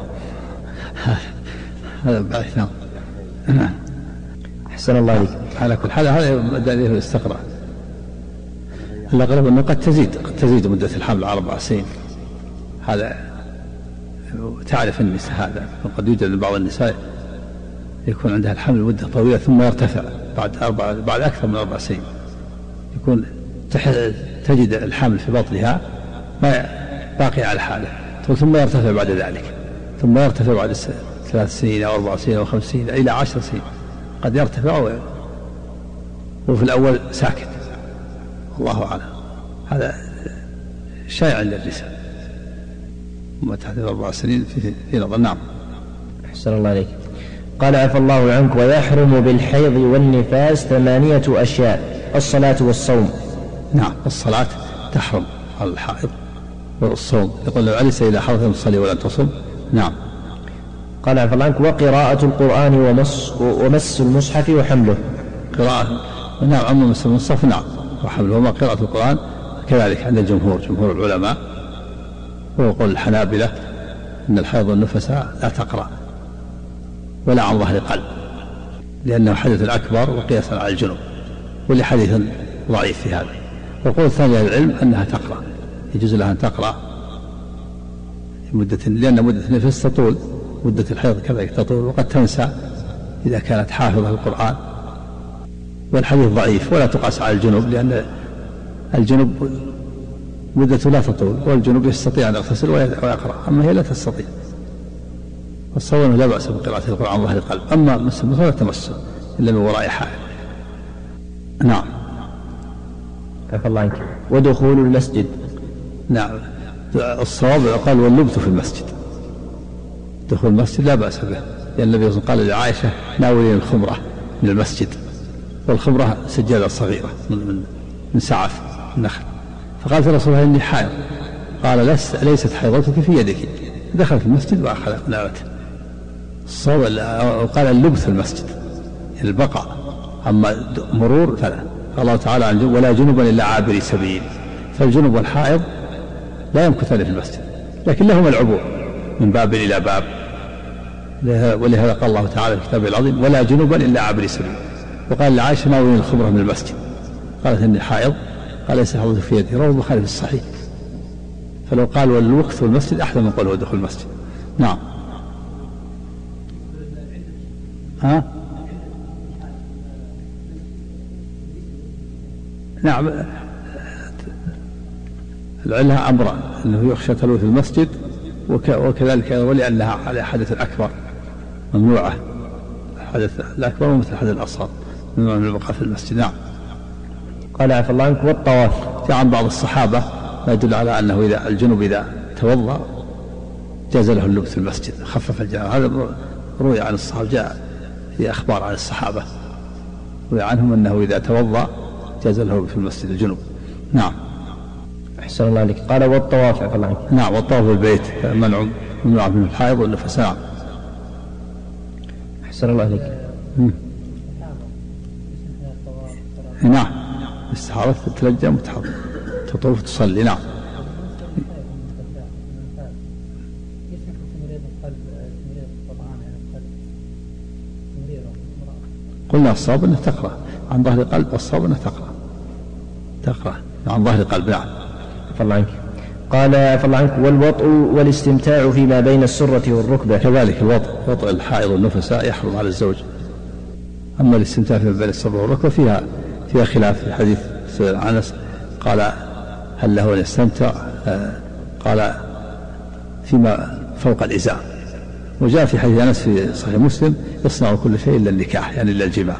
هذا بعيد. نعم. أحسن الله عليك. على كل حال هذا دليل الاستقراء. الأغلب أنه قد تزيد مدة الحمل على 4 سنين. هذا تعرف النساء هذا، وقد يوجد بعض النساء يكون عندها الحمل مدة طويلة ثم يرتفع بعد أكثر من 4 سنين، يكون تجد الحمل في بطنها ما باقي على حاله، ثم يرتفع بعد ذلك، ثم يرتفع بعد 3 سنين أو 4 سنين أو 5 سنين إلى 10 سنين، قد يرتفع وفي الأول ساكت، الله أعلم. هذا شائع عند النساء، ما تحت 4 سنين في نظر. نعم. أحسن الله عليك. قال: عفى الله عنك. ويحرم بالحيض والنفاس 8 أشياء: الصلاة والصوم. نعم، الصلاة تحرم على الحائض، والصوم يقول له: أليس إذا حضرتم تصلي ولا تصوم؟ نعم. قال: عفى الله عنك. وقراءة القرآن ومس المصحف وحمله. قراءة، نعم، عم مس المصحف، نعم، وحمله. وما قراءة القرآن كذلك عند جمهور العلماء، ويقول الحنابلة أن الحيض والنفساء لا تقرأ ولا عن ظهر قلب، لأنه حدث الأكبر وقياسا على الجنوب، ولحديث ضعيف في هذا. والقول الثاني للعلم أنها تقرأ، يجوز لها أن تقرأ لأن مدة النفس تطول، مدة الحيض كذلك تطول، وقد تنسى إذا كانت حافظة القرآن. والحديث ضعيف ولا تقاس على الجنوب، لأن الجنوب مدته لا تطول، والجنوب يستطيع أن يغتسل ويقرأ، أما هي لا تستطيع. والصواب لا بأس بقراءة القرآن عن ظهر القلب، أما مس المصحف لا تمسه إلا من وراء حائل. نعم. عفى الله عنك. ودخول المسجد. نعم، الصواب قال واللبث في المسجد. دخول المسجد لا بأس به، لأن النبي صلى الله عليه وسلم قال لعائشة ناولين الخمرة من المسجد، والخمرة سجادة صغيرة من سعف النخل. فقالت الرسول إني حائض، قال ليست حيضتك في يدك. دخلت المسجد وأخذ ناولته. الصواب قال اللبث في المسجد يعني البقاء، أما مرور فلا. قال الله تعالى عن ولا جنبا إلا عابري سبيل، فالجنب والحائض لا يمكثان في المسجد، لكن لهما العبور من باب إلى باب. ولهذا قال الله تعالى في كتابه العظيم ولا جنبا إلا عابري سبيل. وقال لعائشة ناولين الخمرة من المسجد، قالت إني حائض، قال ليس حوض في يدي. رواه البخاري في الصحيح. فلو قال والوقت في المسجد أحسن من قوله دخول المسجد. نعم. نعم، العلة أمران، أنه يخشى تلوث المسجد، وكذلك ولأنها على حدث الأكبر ممنوعة، الحدث الأكبر ومثل الحدث الأصغر ممنوع من البقاء في المسجد. نعم. قال عفى الله عنك. والطواف. جاء عن بعض الصحابة ما يدل على أنه إذا الجنوب إذا توضأ جاز له اللبث في المسجد، خفف الجنابة. هذا روي عن الصحابة، جاء في أخبار عن الصحابة روي عنهم أنه إذا توضأ جاز له في المسجد الجنوب. نعم. أحسن الله عليك. قال والطواف. عفى الله عنك. نعم، والطواف بالبيت ممنوع من الحائض والنفس. نعم. أحسن الله عليك. نعم، استحارة تتلجم تطوف تصلي. نعم. قلنا الصواب أنه تقرأ عن ظهر قلب، والصواب أنه تقرأ عن ظهر قلب. نعم. عفى الله عنك. قال عفى الله عنك. والوطء والاستمتاع فيما بين السرة والركبة. كذلك وطء الحائض والنفساء يحرم على الزوج. أما الاستمتاع فيما بين السرة والركبة فيها خلاف. في حديث سئل أنس قال هل له أن يستمتع؟ قال فيما فوق الإزار. وجاء في حديث أنس في صحيح مسلم يصنع كل شيء إلا النكاح، يعني إلا الجماع.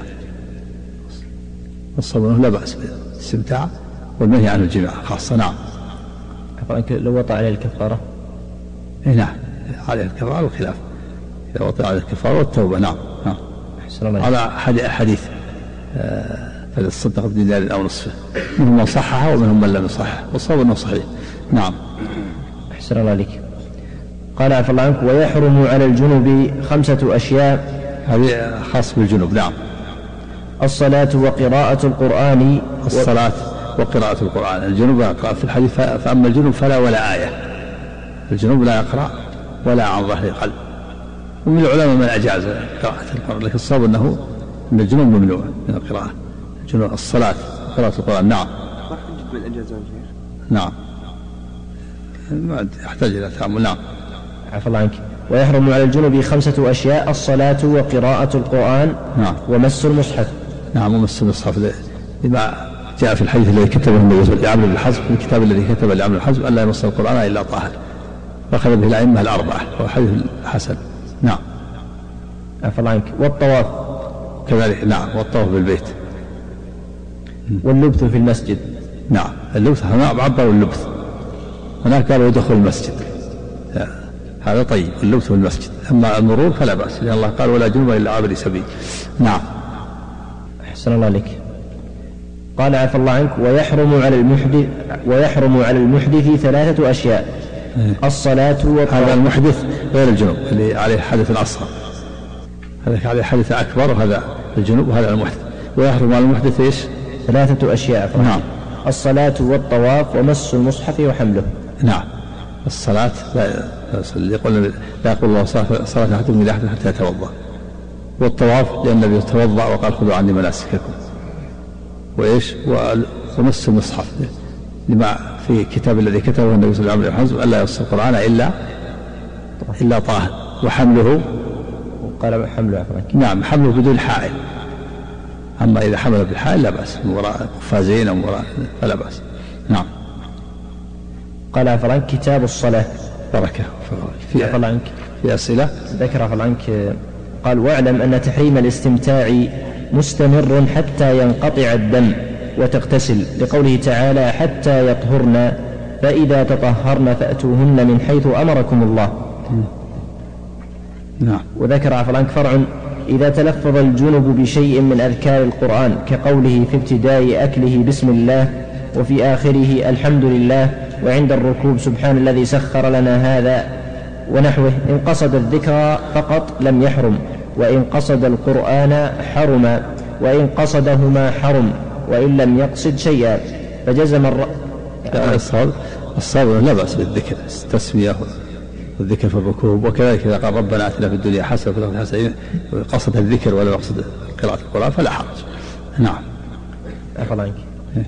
الصواب لا بأس بالاستمتاع، والنهي عن الجماع خاصة. نعم. لو وطأ عليه الكفارة. نعم، عليه الكفارة والخلاف، إذا وطأ عليه الكفارة والتوبة. نعم. على حديث فليتصدق بدينار أو نصفه، منهم من صححه ومنهم من لم يصححه، والصواب أنه صحيح. نعم. أحسن الله عليك. قال عفى الله عنك. ويحرم على الجنب 5 أشياء. هذه خاص بالجنوب. نعم. الصلاة وقراءة القرآن. الصلاة وقراءة القرآن. الجنوب يقرأ في الحديث فأما الجنوب فلا ولا آية. الجنوب لا يقرأ ولا عن ظهر قلب. ومن العلماء من أجاز قراءة القرآن، لكن الصواب أن الجنوب ممنوع من القراءة. الجنوب الصلاة وقراءة القرآن. نعم. من أجازة. نعم، ما يحتاج إلى تأمل. نعم. عفى الله عنك. ويحرم على الجنب 5 أشياء. الصلاة وقراءة القرآن. نعم. ومس المصحف. نعم، ومس المصحف لما جاء في الحديث الذي كتبه النبي لعمرو بن حزم، في الكتاب الذي كتبه لعمرو بن حزم ألا يمس القرآن إلا طاهر، فأخذ به الأئمة الأربعة، وهو حديث حسن. نعم. عفى الله عنك. والطواف كذلك. نعم، والطواف بالبيت. واللبث في المسجد. نعم، اللبث هنا عبروا اللبث، هناك قالوا يدخل المسجد، هذا طيب اللبث في المسجد. أما المرور فلا بأس، لأن الله قال ولا جنب إلا عابر سبيل. نعم. أحسن الله عليك. قال عفى الله عنك. ويحرم على المحدث 3 أشياء. الصلاة هذا المحدث غير الجنوب اللي عليه حدث الأصغر، هذا عليه حدث أكبر، وهذا الجنوب وهذا المحدث. ويحرم على المحدث إيش؟ 3 أشياء. نعم. الصلاة والطواف ومس المصحف وحمله. نعم. الصلاة لا يقول الله صلاة أحدكم إلى أحد حتى يتوضأ. والطواف لأن النبي توضأ وقال خذوا عني مناسككم. وإيش؟ ومس المصحف لما في كتاب الذي كتبه النبي صلى الله عليه وسلم ألا يمس القرآن إلا طاهر. وحمله قال حمله عفوا. نعم حمله بدون حائل، أما إذا حمل بالحائل لا بأس، من وراء قفازين أو من وراء فلا بأس. نعم. قال عفوا عنك كتاب الصلاة. بركة في أسئلة ذكر عفوا عنك قال واعلم أن تحريم الاستمتاع مستمر حتى ينقطع الدم وتغتسل، لقوله تعالى حتى يطهرن فإذا تطهرن فأتوهن من حيث أمركم الله. نعم. وذكر عفوا عنك فرع إذا تلفظ الجنب بشيء من أذكار القرآن كقوله في ابتداء أكله بسم الله وفي آخره الحمد لله وعند الركوب سبحان الذي سخر لنا هذا ونحوه، إن قصد الذكر فقط لم يحرم، وإن قصد القرآن حرم، وإن قصدهما حرم، وإن لم يقصد شيئا. فجزم الصواب لا بأس بالذكر التسمية والذكر في الركوب، وكذلك إذا قال ربنا آتنا في الدنيا حسنة وفي الآخرة حسنة قصد الذكر ولا يقصد قراءة القرآن فلا حرج. نعم. أفضل عنك.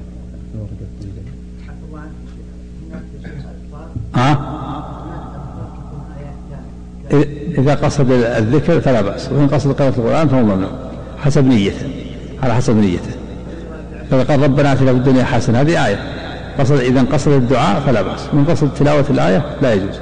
إذا قصد الذكر فلا بأس، وإن قصد قراءة القرآن فهو ممنوع حسب نيته، على حسب نيته. فإذا قال ربنا آتنا في الدنيا حسنة هذه آية، إذا قصد الدعاء فلا بأس، من قصد تلاوة الآية لا يجوز.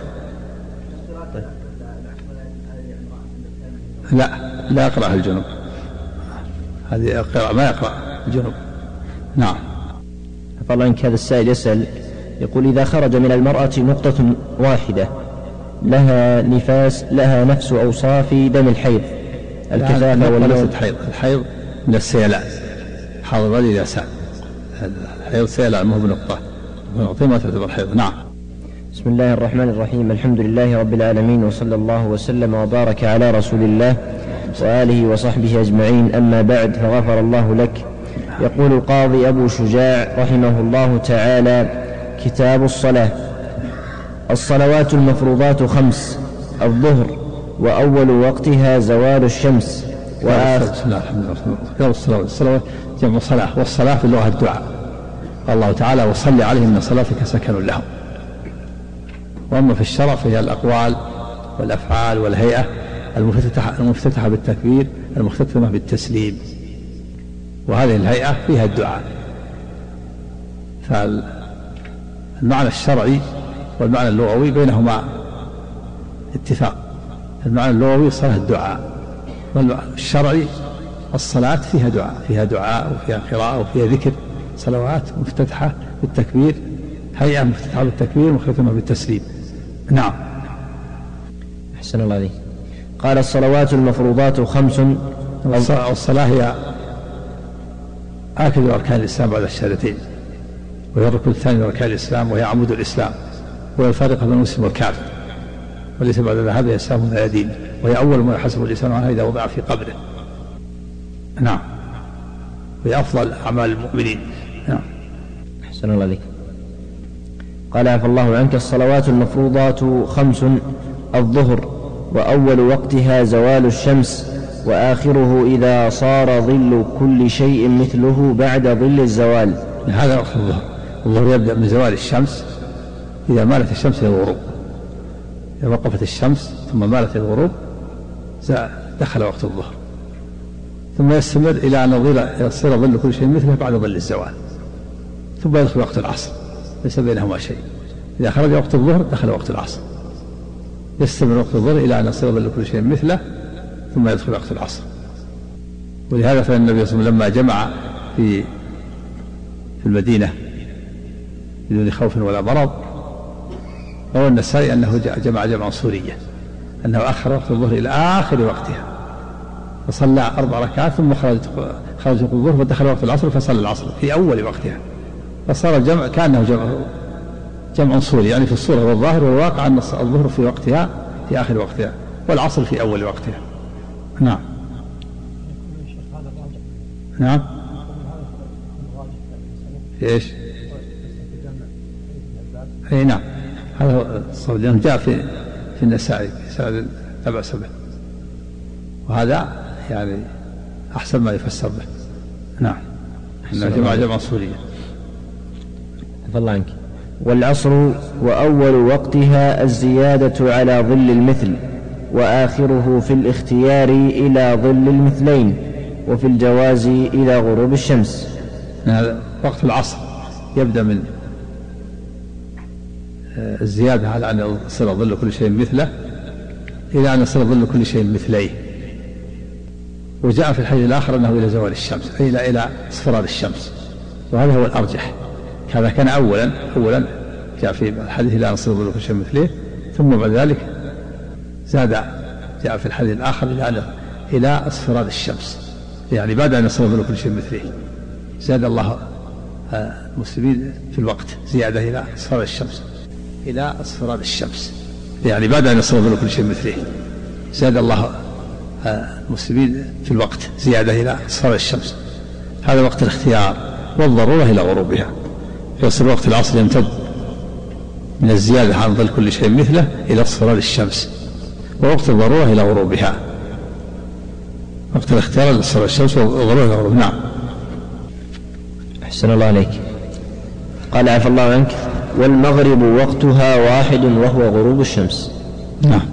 لا يقرأ الجنوب، هذه ما يقرأ الجنوب. نعم. فالله عنك هذا السائل يسأل يقول إذا خرج من المرأة نقطة واحدة لها نفاس لها نفس أوصاف دم الحيض الكثافة واللون. الحيض من السيلان، حاضر الرجل إذا سال الحيض سيلان مو بنقطة، ونقطة ما تعتبر حيض. نعم. بسم الله الرحمن الرحيم، الحمد لله رب العالمين، وصلى الله وسلم وبارك على رسول الله وآله وصحبه أجمعين، أما بعد، فغفر الله لك. يقول القاضي أبو شجاع رحمه الله تعالى: كتاب الصلاة. الصلوات المفروضات 5: الظهر وأول وقتها زوال الشمس وآخر. الصلاة جمع صلاة، والصلاة في اللغة الدعاء، قال الله تعالى: وصل عليهم إن صلاتك سكن لهم. وأما في الشرع فهي الأقوال والأفعال والهيئة المفتتحة بالتكبير المختتمة بالتسليم، وهذه الهيئة فيها الدعاء. فالمعنى الشرعي والمعنى اللغوي بينهما اتفاق. المعنى اللغوي الصلاة الدعاء، والشرعي الصلاة فيها دعاء وفيها قراءة وفيها ذكر، صلوات مفتتحة بالتكبير، هيئة مفتتحة بالتكبير مختتمة بالتسليم. نعم. أحسن الله عليك. قال: الصلوات المفروضات 5. الصلاة هي آكد أركان الإسلام بعد الشهادتين، وهي الركن الثاني من أركان الإسلام، وهي عمود الإسلام، وهي الفارقة بين المسلم والكافر، وليس بعد ذهاب الإسلام ولا دين، وهي أول ما يحاسب الإنسان عنها إذا وضع في قبره. نعم. وهي أفضل أعمال المؤمنين. نعم. أحسن الله عليك. قال: عفى الله عنك. الصلوات المفروضات 5: الظهر وأول وقتها زوال الشمس وآخره إذا صار ظل كل شيء مثله بعد ظل الزوال. هذا وقت الظهر. الظهر يبدأ من زوال الشمس، إذا مالت الشمس إلى الغروب، إذا وقفت الشمس ثم مالت إلى الغروب دخل وقت الظهر، ثم يستمر إلى أن يصير ظل كل شيء مثله بعد ظل الزوال، ثم يدخل وقت العصر، ليس بينهما شيء. إذا خرج وقت الظهر دخل وقت العصر، يستمر وقت الظهر إلى أن يصير ظل كل شيء مثله ثم يدخل وقت العصر. ولهذا فإن النبي صلى الله عليه وسلم لما جمع في المدينة بدون خوف ولا مرض، روى النسائي أنه جمع جمعا صوريا، أنه أخر وقت الظهر إلى آخر وقتها، فصلى 4 ركعات ثم خرج وقت الظهر ودخل وقت العصر فصلى العصر في أول وقتها، فصار الجمع كأنه جمع صوري، يعني في الصورة والظاهر والواقع أن الظهر في وقتها في آخر وقتها والعصر في أول وقتها. نعم. نعم. ايش؟ اي نعم، هذا هو الصواب، لأنه جاء في النسائي في 7 وهذا يعني أحسن ما يفسر به. نعم. إنه جمع صوريا. الله عنك. والعصر وأول وقتها الزيادة على ظل المثل وآخره في الاختيار إلى ظل المثلين، وفي الجواز إلى غروب الشمس. هذا وقت العصر يبدأ من الزيادة على أن يصير ظل كل شيء مثله إلى أن يصير ظل كل شيء مثليه. وجاء في الحديث الآخر أنه إلى زوال الشمس، أي إلى اصفرار الشمس، وهذا هو الأرجح. هذا كان أولا جاء في الحديث إلى أن يصير ظل كل شيء مثليه، ثم بعد ذلك زاد جاء في الحديث الآخر إلى اصفرار الشمس، يعني بعد أن يصير ظل كل شيء مثليه زاد الله المسلمين في الوقت زيادة إلى اصفرار الشمس، إلى اصفرار الشمس، يعني بعد أن يصير ظل كل شيء مثليه زاد الله المسلمين في الوقت زيادة إلى اصفرار الشمس. هذا وقت الاختيار والضرورة إلى غروبها، يصير وقت العصر يمتد من الزيادة عن ظل كل شيء مثله إلى اصفرار الشمس، ووقت الضرورة إلى غروبها. وقت الاختيار إلى اصفرار الشمس والضرورة إلى غروبها. نعم. أحسن الله عليك. قال عفى الله عنك: والمغرب وقتها واحد وهو غروب الشمس. نعم.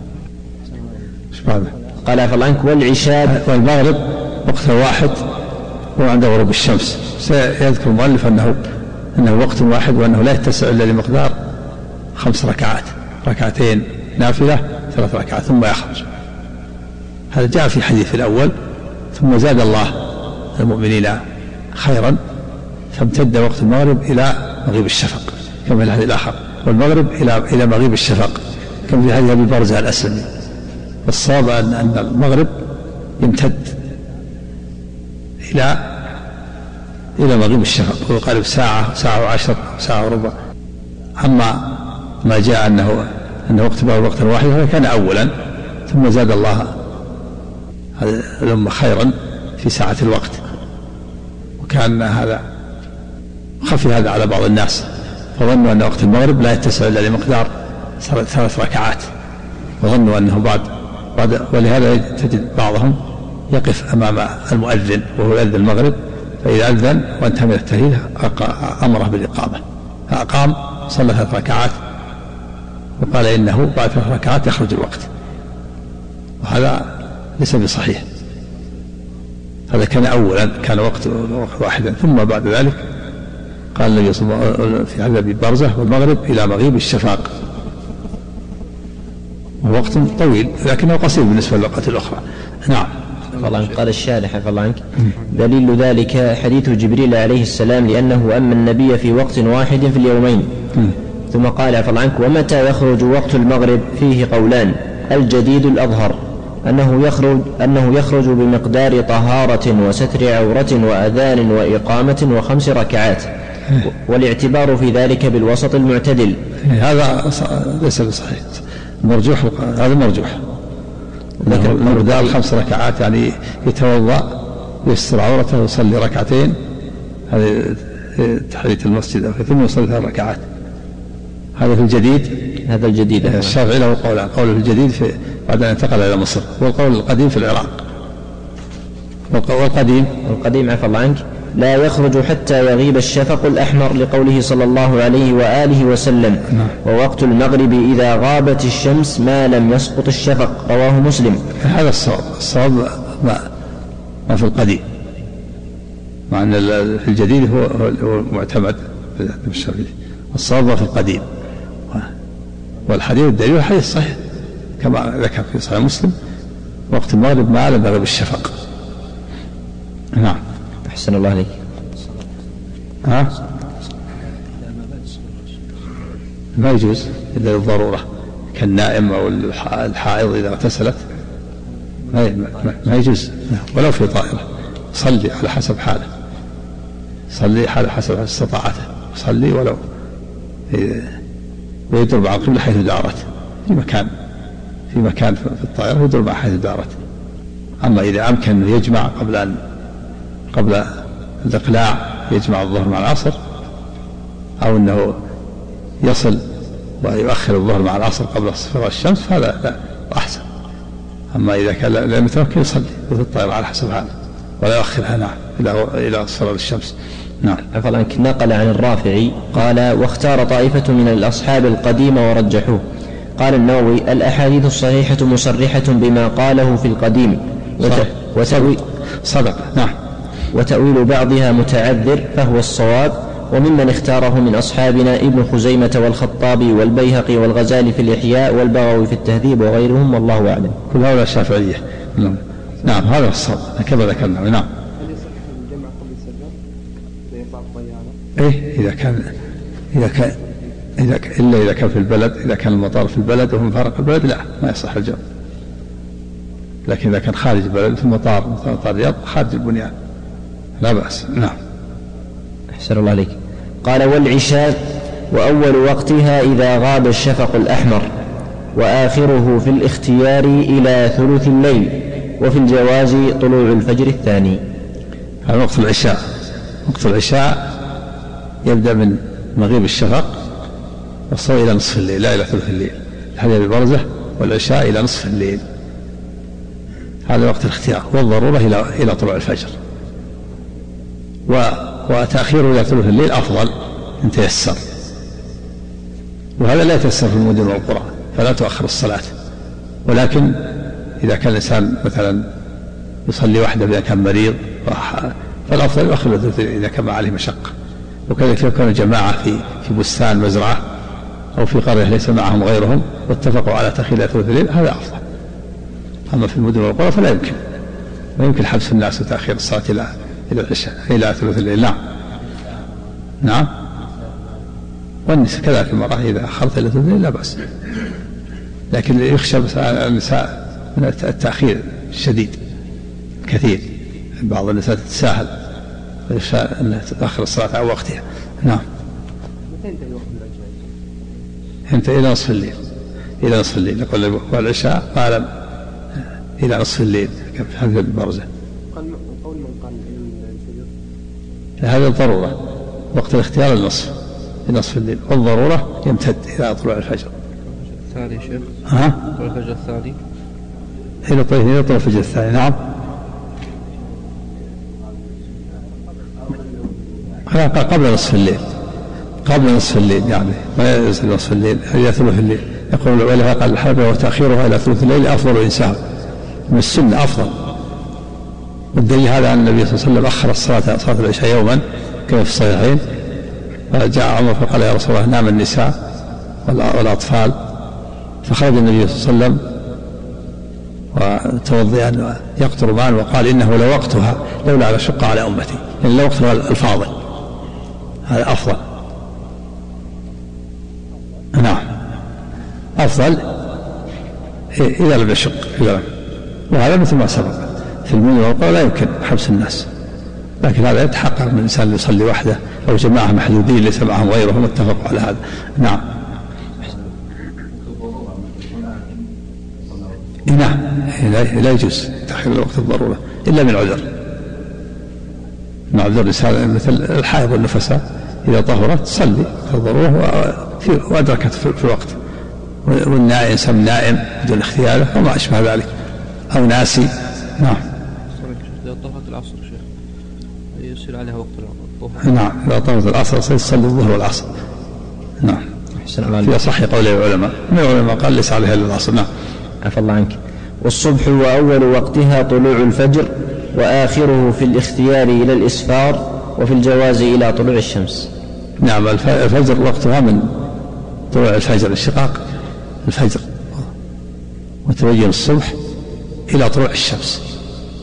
قال عفى الله عنك: والعشاء. والمغرب وقتها واحد هو عند غروب الشمس. سيذكر المؤلف أنه وقت واحد، وأنه لا يتسع إلا لمقدار 5 ركعات، ركعتين نافلة 3 ركعات ثم يخرج. هذا جاء في حديث الأول، ثم زاد الله المؤمنين خيرا فامتد وقت المغرب إلى مغيب الشفق كما في الحديث الآخر، والمغرب إلى مغيب الشفق كما في حديث أبي برزة الأسلمي. والصواب أن المغرب يمتد إلى مغيب الشفق، ويقارب ساعة وعشر ساعة وربع. أما ما جاء أنه وقت المغرب وقتا واحدا هذا كان أولا، ثم زاد الله الأمة خيرا في ساعة الوقت، وكان هذا خفي هذا على بعض الناس، فظنوا أن وقت المغرب لا يتسع إلا لمقدار 3 ركعات، وظنوا أنه بعد ولهذا تجد بعضهم يقف أمام المؤذن وهو يؤذن المغرب، فإذا أذن وانتهى من التهليل أمره بالإقامة، فأقام صلى 3 ركعات وقال إنه بعد 3 ركعات يخرج الوقت، وهذا ليس بصحيح. هذا كان أولا، كان وقت واحدا، ثم بعد ذلك قال النبي صلى الله عليه وسلم في حديث أبي برزة: والمغرب إلى مغيب الشفاق، ووقت طويل لكنه قصير بالنسبة للوقت الأخرى. نعم. قال الشارح حفظ الله عنك: دليل ذلك حديث جبريل عليه السلام، لأنه أما النبي في وقت واحد في اليومين. ثم قال حفظ الله عنك: ومتى يخرج وقت المغرب فيه قولان: الجديد الأظهر أنه يخرج بمقدار طهارة وستر عورة وأذان وإقامة و5 ركعات، والاعتبار في ذلك بالوسط المعتدل. هذا ليس بصحيح، مرجوح، هذا مرجوح. مقدار 5 ركعات يعني يتوضأ ويستر عورته ويصلي ركعتين، هذه تحية المسجد، ثم يصلي 3 ركعات. هذا في الجديد، هذا الجديد. الشافعي له قولان: قوله في الجديد بعد أن انتقل إلى مصر، والقول القديم في العراق. والقديم عفى الله عنك: لا يخرج حتى يغيب الشفق الأحمر، لقوله صلى الله عليه وآله وسلم: ووقت المغرب إذا غابت الشمس ما لم يسقط الشفق، رواه مسلم. هذا الصواب ما في القديم، مع أن في الجديد هو معتمد في الشافعي. الصواب في القديم، والحديث الدليل حديث صحيح كما ذكر في صحيح مسلم: وقت المغرب ما لم يغب الشفق. نعم. أحسن الله عليك. ما يجوز إلا للضرورة، كالنائم أو الحائض إذا اغتسلت ما يجوز، ولو في طائرة. صلي على حسب حاله، صلي على حسب استطاعته، صلي ولو ويدر مع القبلة حيث دارت، في مكان في الطائرة يدر مع حيث دارت. أما إذا أمكن أنه يجمع قبل الإقلاع، يجمع الظهر مع العصر، أو أنه يصل ويؤخر الظهر مع العصر قبل اصفرار الشمس، فهذا لا أحسن. أما إذا كان لم يتمكن يصلي في الطائرة على حسب حاله ولا يؤخرها، نعم، إلى اصفرار الشمس. نعم. عفوا نقل عن الرافعي قال: واختار طائفة من الأصحاب القديم ورجحوه، قال النووي: الأحاديث الصحيحة مصرحة بما قاله في القديم صدق. نعم. وتأويل بعضها متعذر فهو الصواب. وممن اختاره من أصحابنا ابن خزيمة والخطابي والبيهقي والغزالي في الإحياء والبغوي في التهذيب وغيرهم، والله أعلم. كل هؤلاء الشافعية. نعم هذا الصواب كما ذكرنا. نعم. هل يصح الجمع قبل السفر زي صعب الطيارة؟ إيه إذا كان في البلد، إذا كان المطار في البلد وهم فارق البلد لا ما يصح الجمع. لكن إذا كان خارج البلد في مطار الرياض خارج البنيان لا بأس. نعم. أحسن الله عليك. قال: والعشاء وأول وقتها إذا غاب الشفق الأحمر، وآخره في الاختيار إلى ثلث الليل، وفي الجواز طلوع الفجر الثاني. هذا وقت العشاء. وقت العشاء يبدأ من مغيب الشفق وصل إلى نصف الليل لا إلى ثلث الليل. هذا ببرزة. والعشاء إلى نصف الليل، هذا وقت الاختيار. والضرورة إلى طلوع الفجر. وتأخيره إلى ثلث الليل أفضل إن تيسر، وهذا لا يتيسر في المدن والقرى فلا تؤخر الصلاة. ولكن إذا كان الإنسان مثلا يصلي وحده إذا كان مريض فالأفضل يؤخر إلى ثلث الليل إذا كان عليه مشقة. وكذلك لو كانوا جماعة في بستان مزرعة أو في قرية ليس معهم غيرهم واتفقوا على تأخير إلى ثلث الليل هذا أفضل. أما في المدن والقرى فلا يمكن، لا يمكن حبس الناس وتأخير الصلاة إلى العشاء إلى ثلث الليل. نعم. نعم. والنساء كذلك المرأة إذا أخرت إلى ثلث الليل لا بأس، لكن يخشى النساء من التأخير الشديد كثير. بعض النساء تتساهل ويخشى أن تأخر الصلاة عن وقتها. نعم. متى ينتهي وقت العشاء؟ ينتهي إلى نصف الليل. إلى نصف الليل نقول والعشاء قال إلى نصف الليل في هذه البرزة. قول من قال الفجر؟ هذه الضرورة. وقت الاختيار النصف لنصف الليل، والضرورة يمتد إلى طلوع الفجر. الثاني شيخ. طلوع الفجر الثاني. إلى طلوع الفجر الثاني. نعم. قبل نصف الليل. قبل نصف الليل يعني ما ينزل نصف الليل إلى ثلث الليل. يقول العلماء قال الحرب وتأخيرها إلى ثلث الليل أفضل إنسان من السنة أفضل. والدليل هذا أن النبي صلى الله عليه وسلم أخر صلاة العشاء يوما كما في الصحيحين. فجاء عمر فقال يا رسول الله نام النساء والأطفال، فخرج النبي صلى الله عليه وسلم وتوضئا يقطر ماء وقال إنه لوقتها لولا أن أشق على أمتي، يعني لوقتها الفاضل هذا أفضل. نعم أفضل إذا لم يشق. وهذا مثل ما سبق في المدن والقرى لا يمكن حبس الناس، لكن هذا يتحقق من الإنسان يصلي وحده أو جماعة محدودين ليس معهم غيرهم اتفقوا على هذا. نعم. نعم لا يجوز تأخير وقت الضرورة إلا من عذر. من عذر الإنسان مثل الحائض والنفساء إذا طهرت تصلي الضرورة وأدركت في الوقت، والنائم إنسان نائم بدون اختياره وما أشبه ذلك أو ناسي. نعم. إذا طهرت العصر شيخ يصير عليها وقت الظهر. نعم إذا طهرت العصر يصلي الظهر والعصر. نعم. في أصح قول العلماء. من العلماء قال ليس عليها إلا العصر. نعم. عفى الله عنك. والصبح وأول وقتها طلوع الفجر، وآخره في الاختيار إلى الإسفار، وفي الجواز إلى طلوع الشمس. نعم الفجر وقتها من طلوع الفجر انشقاق الفجر وتبين الصبح إلى طلوع الشمس،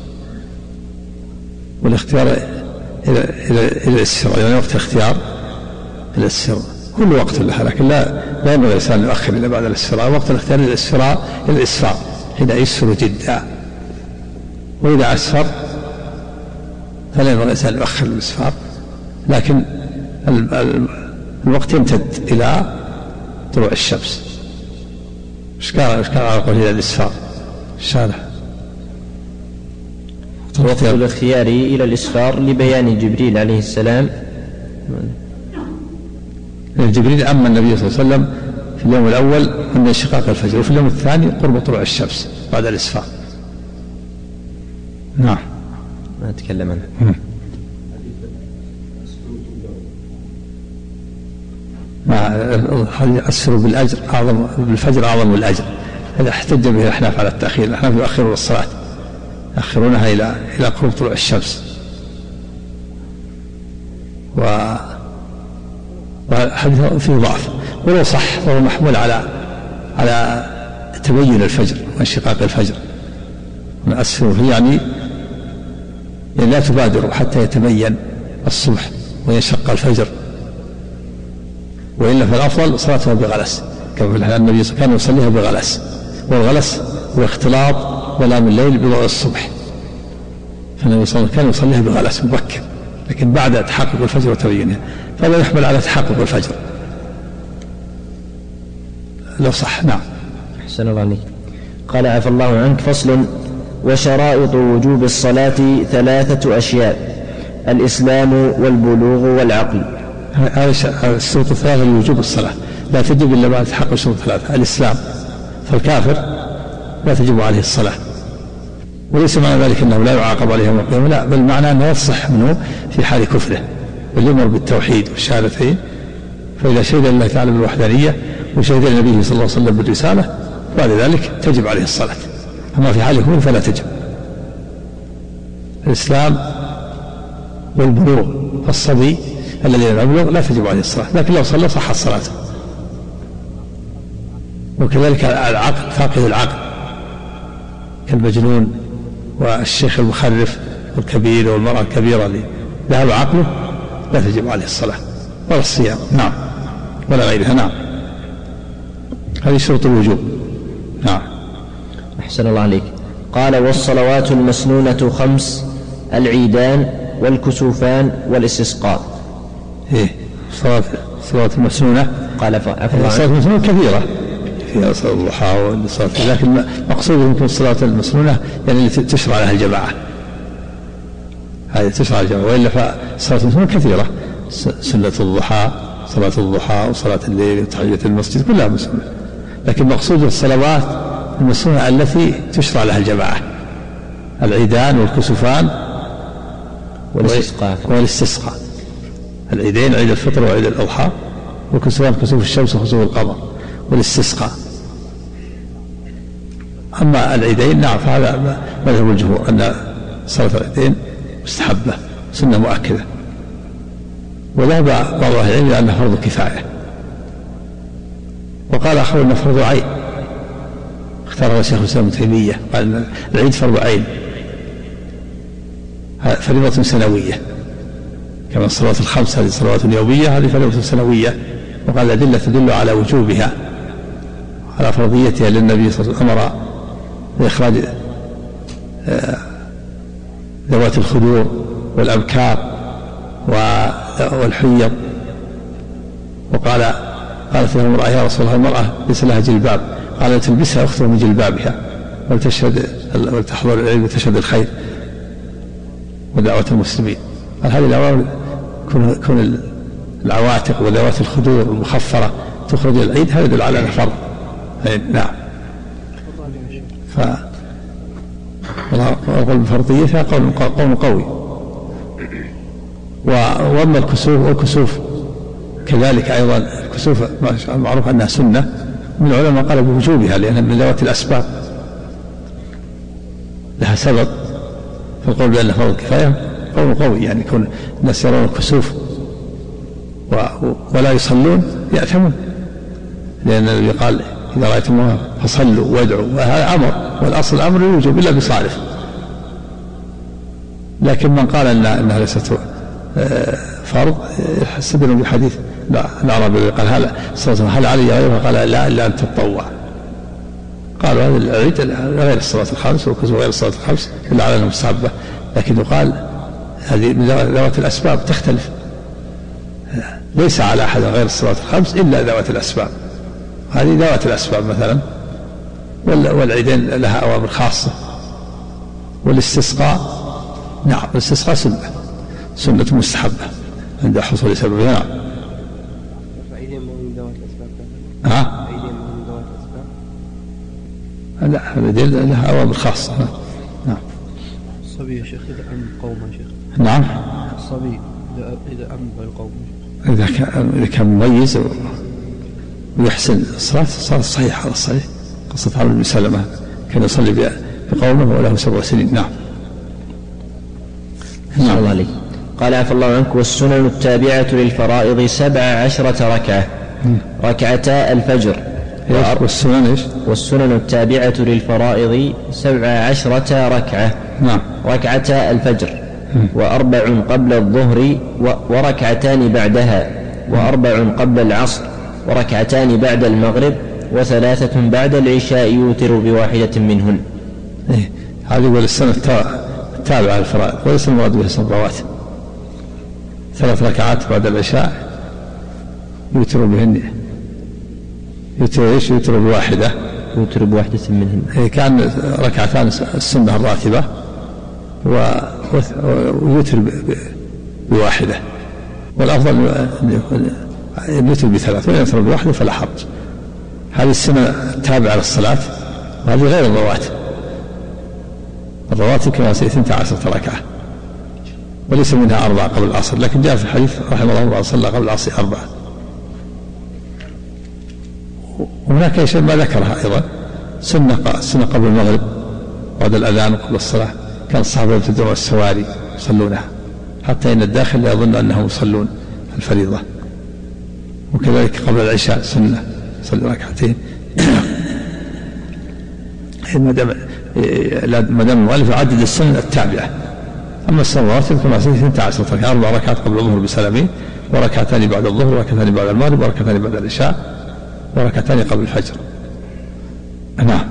والاختيار إلى الاستراء، يعني وقت الاختيار إلى الاستراء كل وقت لها، لكن لا ينبغي الإنسان أن يؤخر إلى بعد الاستراء. وقت الاختيار إلى الاستراء إلى الإسفار حين يسفر جدا، وإذا أسفر فلا ينبغي الإنسان أن يؤخر الإسفار، لكن الوقت يمتد إلى طلوع الشمس. إيش كان على قول إلى الإسفار الشارح؟ وقت الاختيار إلى الإسفار لبيان جبريل عليه السلام. جبريل أما النبي صلى الله عليه وسلم في اليوم الأول من انشقاق الفجر، وفي اليوم الثاني قرب طلوع الشمس بعد الإسفار. نعم. ما أتكلم عنه. أسفر بالأجر أعظم بالفجر أعظم من الأجر. هذا احتج به الأحناف على التأخير. الأحناف يؤخرون الصلاة، يؤخرونها إلى قرب طلوع الشمس. وحديث فيه ضعف، ولو صح فهو محمول على تبين الفجر وانشقاق الفجر. من أسفر يعني لا تبادروا حتى يتبين الصبح وينشق الفجر، وإلا فالأفضل صلاتها بغلس، كما النبي كان يصليها بغلس، والغلس هو اختلاط ظلام الليل بضوء الصبح، فالنبي صلى الله عليه وسلم كان يصليها بغلس مبكر، لكن بعد تحقق الفجر وتبينها، فلا يحمل على تحقق الفجر لو صح. نعم. أحسن الله عليك. قال عفى الله عنك. فصل: وشرائط وجوب الصلاة 3 أشياء: الإسلام والبلوغ والعقل. هذه الشروط الثلاثة لوجوب الصلاة، لا تجب إلا بعد تحقق الشروط الثلاثة. الإسلام، فالكافر لا تجب عليه الصلاة، وليس معنى ذلك أنه لا يعاقب عليه يوم القيامة، لا، بل معنى أنه يصح منه في حال كفره، بل يؤمر بالتوحيد والشهادتين. فإذا شهد لله تعالى بالوحدانية وشهد لنبيه صلى الله عليه وسلم بالرسالة بعد ذلك تجب عليه الصلاة، أما في حال كفره فلا تجب. الإسلام والبلوغ، فالصبي الذي لم يبلغ لا تجب عليه الصلاة، لكن لو صلى صحت صلاته. وكذلك العقل، فاقد العقل كالمجنون والشيخ المخرف والكبير والمرأة الكبيرة اللي ذهب عقله لا تجب عليه الصلاة ولا الصيام. نعم. ولا غيرها. نعم. هذه شروط الوجوب. نعم. أحسن الله عليك. قال: والصلوات المسنونة 5: العيدان والكسوفان والاستسقاء. الصلوات المسنونة، قال الصلوات المسنونة كثيرة، فيها صلاة الضحى والصلاة، لكن مقصود يمكن الصلاة المسنونة يعني التي تشرع لها الجماعة، هذه تشرع الجماعة، وإلا فالصلاة المسنونة كثيرة: سنة الضحى، صلاة الضحى، وصلاة الليل، وتحية المسجد، كلها مسنونة. لكن مقصود الصلوات المسنونة التي تشرع لها الجماعة: العيدان والكسوفان والاستسقاء. العيدين عيد الفطر وعيد الأضحى، والكسوفان كسوف الشمس وخسوف القمر، والاستسقاء. أما العيدين نعم فهذا مذهب الجمهور أن صلاة العيدين مستحبة سنة مؤكدة، وذهب بعض أهل العلم إلى أنها فرض كفاية، وقال آخر أنه فرض عين، اختاره الشيخ الإسلام ابن تيمية، قال أن العيد فرض عين، فريضة سنوية، كما الصلوات الخمس هذه صلوات يومية، هذه فريضة سنوية، وقال الأدلة تدل على وجوبها، على فرضيتها، للنبي صلى الله عليه وسلم أمر بإخراج ذوات الخدور والأبكار والحيض، قالت له امرأة: يا رسول الله، المرأة ليس لها جلباب، قال: تلبسها أختها من جلبابها ولتحضر العلم وتشهد الخير ودعوة المسلمين. قال: هذه الأوامر كون العواتق وذوات الخدور المخفرة تخرج العيد، هذا يدل على الفرض. نعم. والقول بفرضيتها قول قوي. وأما الكسوف كذلك أيضا، الكسوف معروف أنها سنة، من العلماء قال بوجوبها لأنها من ذوات الأسباب، لها سبب، فالقول بأنها فرض كفاية قول قوي، يعني يكون الناس يرون الكسوف ولا يصلون يأثمون، لأن النبي قال: إذا رأيتموها فصلوا وادعوا، وهذا أمر، والأصل الأمر الوجوب إلا بصارف. لكن من قال أنها ليست فرض استدلوا بحديث الأعرابي قال: هل علي غيرها؟ قال: لا، إلا أن تتطوع. قالوا هذا العيد غير الصلاة الخمس، والكسوف غير الصلاة الخمس، إلا على المستحبة، لكن يقال هذه من ذوات الأسباب تختلف، ليس على أحد غير الصلاة الخمس إلا ذوات الأسباب، هذه ذوات الأسباب مثلا. والعيدين لها أوامر خاصة. والاستسقاء نعم، الاستسقاء سنة مستحبة عند حصول سببها. نعم. فأيدين من ذوات الأسباب. أيدين من ذوات الأسباب. لا، العيدين لها أوامر خاصة. نعم. الصبي يا شيخ إذا أمن قوما شيخ. نعم. الصبي إذا أمن القوم. إذا كان مميز ويحسن الصلاة صحيحة على الصحيح. قصة عمرو بن سلمة كان يصلي بقومه وله 7 سنين. نعم. نعم. الله عليك. قال عفى الله عنك: والسنن التابعة للفرائض 17 ركعة، ركعتا الفجر. والسنن إيش؟ والسنن التابعة للفرائض 17 ركعة. نعم. ركعتا الفجر، و4 قبل الظهر، وركعتان بعدها، و4 قبل العصر، وركعتان بعد المغرب، و3 بعد العشاء يوتر ب1 منهن. هذه هو السنة التابعة للفرائض، وليس المراد بها سنة الرواتب. 3 ركعات بعد العشاء يوتر بهن. يوتر ايش؟ يوتر ب1. يوتر ب1 منهن. كان ركعتان السنة الراتبة ويوتر ب1، والأفضل يوتر ب3، وإن يوتر ب1 فلا حرج. هذه السنة التابعة للصلاة، وهذه غير الرواتب. الرواتب كما سيأتي 12 ركعة، وليس منها 4 قبل العصر، لكن جاء في الحديث رحمه الله صلى قبل العصر 4. وهناك شيء ما ذكرها أيضا، سنة قبل المغرب بعد الأذان وقبل الصلاة. كان الصحابة يبتدون السواري يصلونها، حتى إن الداخل لا يظن أنهم يصلون الفريضة. وكذلك قبل العشاء سنة يصلي ركعتين. ما دام المؤلف يعدد السنن التابعة. أما السنة الراتبة كما سيأتي 12 ركعة، 4 ركعات قبل الظهر بسلامين، وركعتان بعد الظهر، وركعتان بعد المغرب، وركعتان بعد العشاء، وركعتان قبل الفجر. نعم.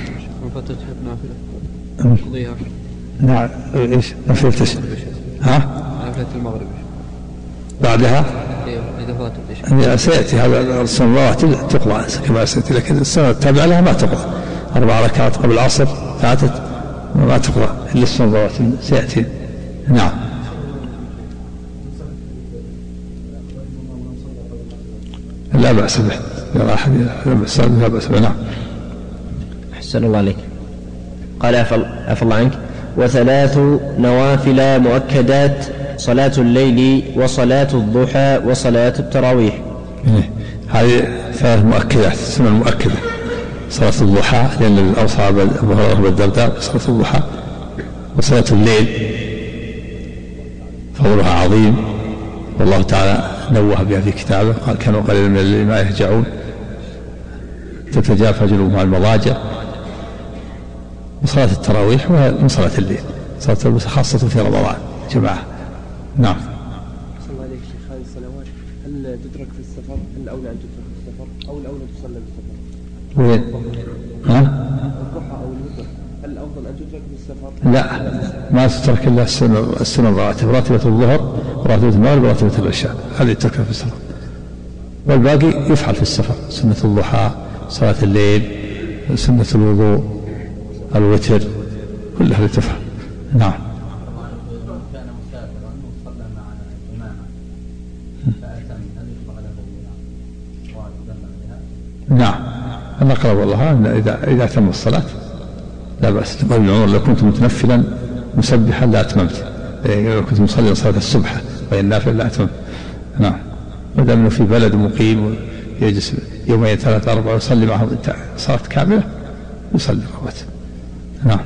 نعم. ايش؟ نافلة نافلة المغرب بعدها إذا فاتت سيأتي هذا السنة الرواتب تقرأ كما سيأتي، لكن السنة التابعة لها ما تقرأ. 4 ركعات قبل العصر فاتت ما تقرأ إلا السنة الرواتب سيأتي. نعم. لا بأس به، لا بأس به. نعم. أحسن الله عليك. قال عفى الله عنك: و3 نوافل مؤكدات: صلاة الليل، وصلاة الضحى، وصلاة التراويح. هذه 3 مؤكدات، سنة مؤكدة: صلاة الضحى، لأن أوصى أبو هريرة بالدرداء بصلاة الضحى، وصلاة الليل فضلها عظيم، والله تعالى نوه بها في كتابه، قال: كانوا قليلا من الليل ما يهجعون، تتجافى جنوبهم عن المضاجع. وصلاة التراويح وهي من صلاة الليل، صلاة التراويح خاصة في رمضان جماعة. نعم. صلى الله عليك شيخ. هذه الصلوات هل تدرك في السفر؟ هل الأولى أن تدرك في السفر أو الأولى تصلى في السفر؟ وين؟ الضحى أو الوتر هل الأفضل أن تدرك في السفر؟ لا، ما تترك إلا السنة الراتبة، راتبة الظهر وراتبة المغرب وراتبة العشاء، هذه تترك في السفر، والباقي يفعل في السفر: سنة الضحى، صلاة الليل، سنة الوضوء، الوتر، كل هذه تفعل. نعم. كان مسافرا وصلى مع إمامه فأتم هل يشرع له بها؟ نعم. الأقرب والله أن إذا تم الصلاة لا بأس. قال ابن عمر: لو كنت متنفلا مسبحا لا أتممت، لو كنت مصلي صلاة الصبح وهي النافلة لا أتممت. نعم. ما دام انه في بلد مقيم ويجلس 2 3 4 يصلي معهم صلاة كاملة يصلي الرواتب. نعم.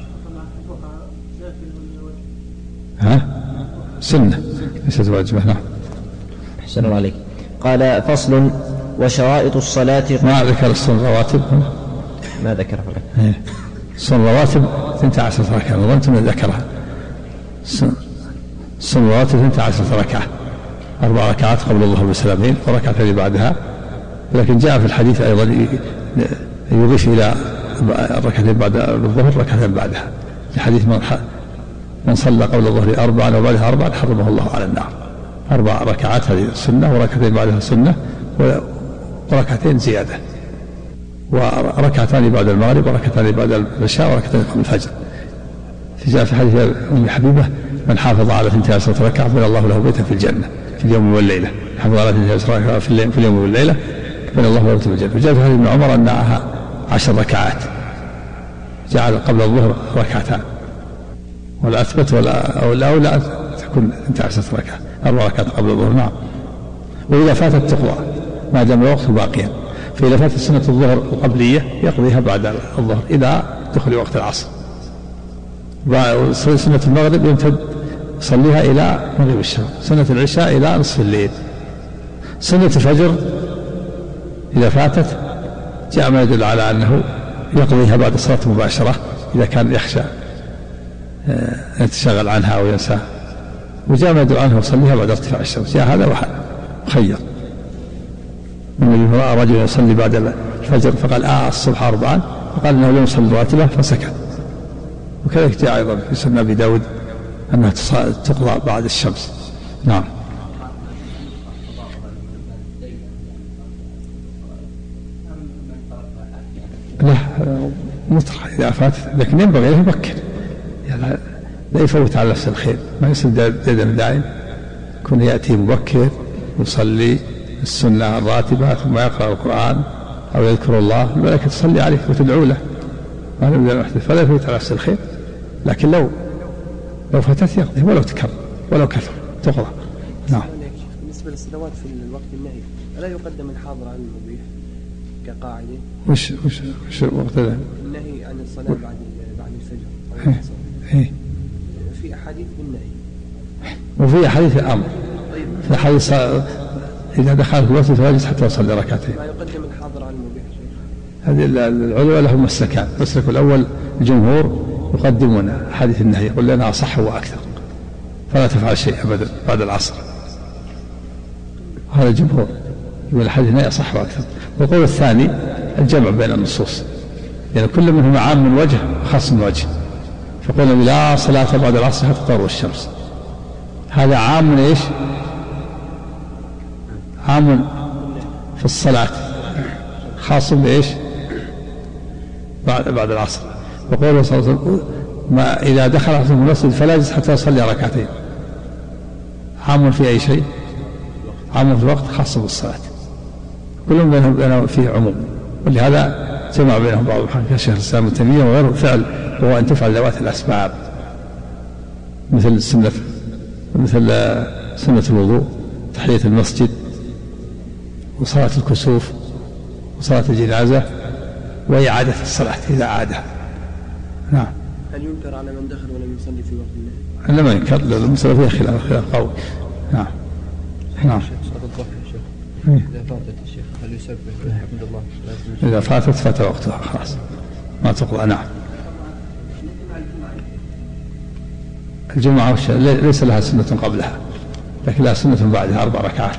سنة ليست واجبة. نعم. أحسن الله عليك. قال: فصل: وشرائط الصلاة. ما ذكر السنة الرواتب. ما ذكر السنة الرواتب 12 ركعة، ظننت أنه ذكرها. السنة الرواتب 12 ركعة، 4 ركعات قبل الظهر بسلامين، وركعتين بعدها. لكن جاء في الحديث أيضا يضيف إلى الركعتين بعد الظهر ركعتين بعدها، في حديث من صلى قبل الظهر 4 وبعدها 4 حرمه الله على النار. 4 ركعات هذه سنة، وركعتين بعدها سنة، وركعتين زيادة، وركعتان بعد المغرب، وركعتان بعد العشاء، وركعتين قبل الفجر. جاء في حديث أم حبيبة: من حافظ على 12 ركعة بنى الله له بيتا في الجنة في اليوم والليلة. حافظ على 12 ركعة في اليوم والليلة بنى الله له بيتا في الجنة. وجاء في حديث ابن عمر أنها 10 ركعات، جعل قبل الظهر ركعتان، والأثبت والأولى أن تكون 12 ركعة، 4 ركعات قبل الظهر. نعم. وإذا فاتت تقضى، ما دام الوقت باقيا. فإذا فاتت سنة الظهر القبلية يقضيها بعد الظهر إلى دخول وقت العصر. سنة المغرب يمتد يصليها إلى مغرب الشمس. سنة العشاء إلى نصف الليل. سنة الفجر إذا فاتت جاء ما يدل على أنه يقضيها بعد الصلاة مباشرة إذا كان يخشى يتشغل عنها أو ينساها، وجاء ما يدل عنه يصليها بعد ارتفاع الشمس. جاء هذا وخير. من رأى رجل يصلي بعد الفجر فقال الصبح 4 فقال إنه لم يصلي راتبة فسكت. وكذلك جاء أيضا في سنة أبي داود أنها تقضى بعد الشمس. نعم. لا مطرح إذا فاتت، لكن ينبغي أن يبكر، يعني لا يفوت على نفس الخير، ما يصير دائم، يكون يأتي مبكر يصلي السنة الراتبة ثم يقرأ القرآن أو يذكر الله، الملائكة تصلي عليه وتدعو له، فلا يفوت على نفس الخير. لكن لو فاتت يقضي ولو تكرر ولو كثر تقضى. نعم. بالنسبة للصلوات في الوقت النهي ألا يقدم الحاضر عن المبيح كقاعدة؟ وش وقت النهي عن الصلاة بعد الفجر؟ في أحاديث بالنهي وفي أحاديث الأمر. في حديث إذا دخل في الوقت فلا يجلس حتى يصلي ركعتين. ما يقدم الحاضر عن المبيح شيء. هذه العلماء لهم مسلكان. المسلك الأول الجمهور يقدمون حديث النهي، يقول لنا أصح وأكثر، فلا تفعل شيء أبدا بعد العصر. هذا الجمهور يقول حديث النهي أصح وأكثر. والقول الثاني الجمع بين النصوص، يعني كل منهما عام من وجه وخاص من وجه. فقلنا لا صلاة بعد العصر حتى تغرب الشمس. هذا عام من ايش؟ عام في الصلاة، خاص بايش؟ بعد العصر. وقوله صلى الله عليه وسلم ما إذا دخل أحد المسجد فلا يجلس حتى يصلي ركعتين. عام في أي شيء، عام في الوقت، خاص بالصلاة. كلهم بينهم فيه عموم، ولهذا جمع بينهم بعض كشيخ الإسلام ابن تيمية وغيره فعل، وهو أن تفعل ذوات الأسباب مثل سنة الوضوء، تحية المسجد، وصلاة الكسوف، وصلاة الجنازة، وإعادة الصلاة إذا عادها. نعم. هل ينكر على من دخل ولم يصلي في وقت النهي؟ لا ما ينكر، لأن المسألة فيها خلاف قوي. نعم. نعم. صلاة الضحى يا شيخ إذا فاتت الشيخ هل يسبح الحمد لله؟ إذا فات وقتها خلاص ما تقضى. نعم. الجمعة ليس لها سنة قبلها، لكن لها سنة بعدها 4 ركعات.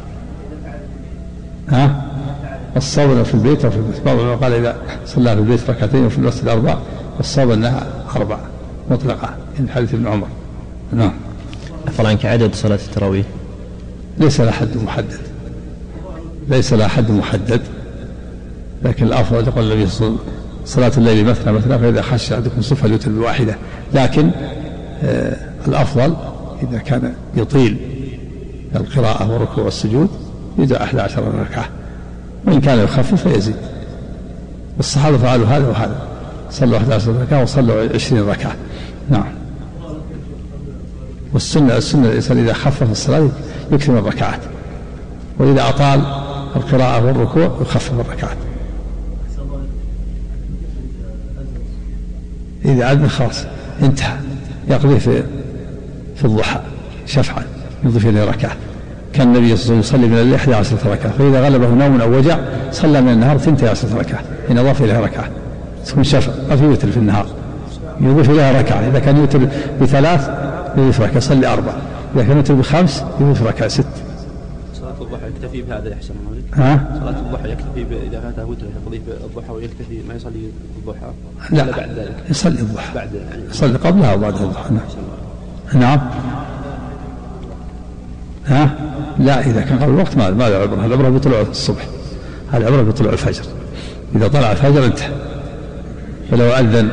الصوم في البيت أو في المسجد. بعض العلماء قال إذا صلى في البيت ركعتين وفي المسجد 4، والصوم أنها 4 مطلقة من حديث ابن عمر. نعم. عفوا عنك، عدد صلاة التراويح ليس لها حد محدد، لكن الأفضل يقول النبي صلى الله عليه وسلم صلاة الليل مثنى، فإذا خشى أحدكم الصبح فليوتر بواحدة. لكن الأفضل إذا كان يطيل القراءة والركوع والسجود يدعى 11 ركعة، وإن كان يخفف فيزيد. والصحابة فعلوا هذا وهذا، صلوا 11 ركعة وصلوا 20 ركعة. نعم. والسنة الإنسان إذا خفف الصلاة يكثر الركعات، وإذا أطال القراءة والركوع يخفف الركعات. إذا عدنا خلاص انتهى، يقضي في الضحى شفعا يضيف إليه ركعة. كان النبي صلى الله عليه وسلم يصلي من الليل 11 ركعة، فإذا غلبه نوم أو وجع صلى من النهار 12 ركعة، إن أضاف إليها ركعة تكون شفع. ما في وتر في النهار، يضيف إليها ركعة. إذا كان يوتر ب3 يضيف ركعة، يصلي 4. إذا كان يوتر ب5 يضيف ركعة 6. صلاة الضحى يكتفي بهذا يحسن مولد؟ صلاة الضحى يكتفي إذا فاته وتر يقضي الضحى ويكتفي ما يصلي الضحى؟ لا بعد ذلك يصلي الضحى، بعد يعني يصلي قبلها وبعدها الضحى. نعم. لا إذا كان قبل الوقت ما العبرة، العبرة بطلوع الصبح، العبرة بطلوع الفجر. إذا طلع الفجر انتهى. فلو أذن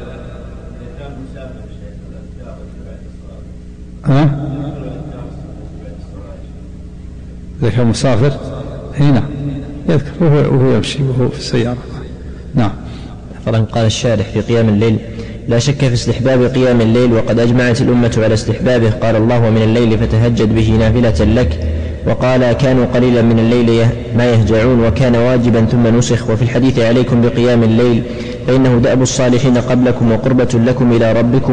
إذا كان مسافر هنا يذكر وهو يمشي وهو في السيارة. نعم. قال الشارح في قيام الليل: لا شك في استحباب قيام الليل، وقد أجمعت الأمة على استحبابه. قال الله: ومن الليل فتهجد به نافلة لك وقال كانوا قليلا من الليل ما يهجعون وكان واجبا ثم نسخ. وفي الحديث عليكم بقيام الليل فإنه دأب الصالحين قبلكم وقربة لكم إلى ربكم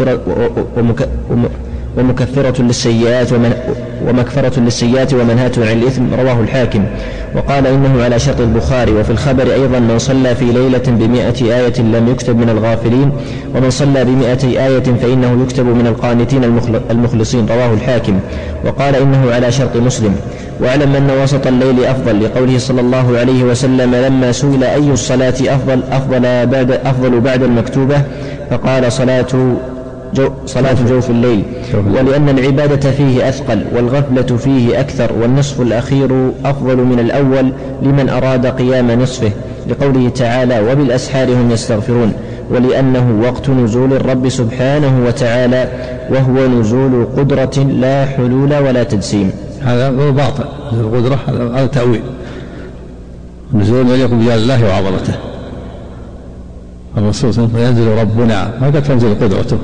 ومكفرة للسيئات ومنهاة عن الإثم. رواه الحاكم. وقال إنه على شرط البخاري. وفي الخبر أيضا من صلى في ليلة ب100 آية لم يكتب من الغافلين ومن صلى ب100 آية فإنه يكتب من القانتين المخلصين. رواه الحاكم. وقال إنه على شرط مسلم. واعلم أن وسط الليل أفضل لقوله صلى الله عليه وسلم لما سئل أي الصلاة أفضل بعد المكتوبة فقال صلاة جوف الليل، ولأن العبادة فيه أثقل والغفلة فيه أكثر والنصف الأخير أفضل من الأول لمن أراد قيام نصفه، لقوله تعالى وبالأسحار هم يستغفرون، ولأنه وقت نزول الرب سبحانه وتعالى وهو نزول قدرة لا حلول ولا تجسيم. هذا باطل. القدرة هذا تأويل. نزول يليق بجلال الله وعظمته. الرسول صلى الله عليه وسلم ينزل ربنا ما قد تنزل قدرته.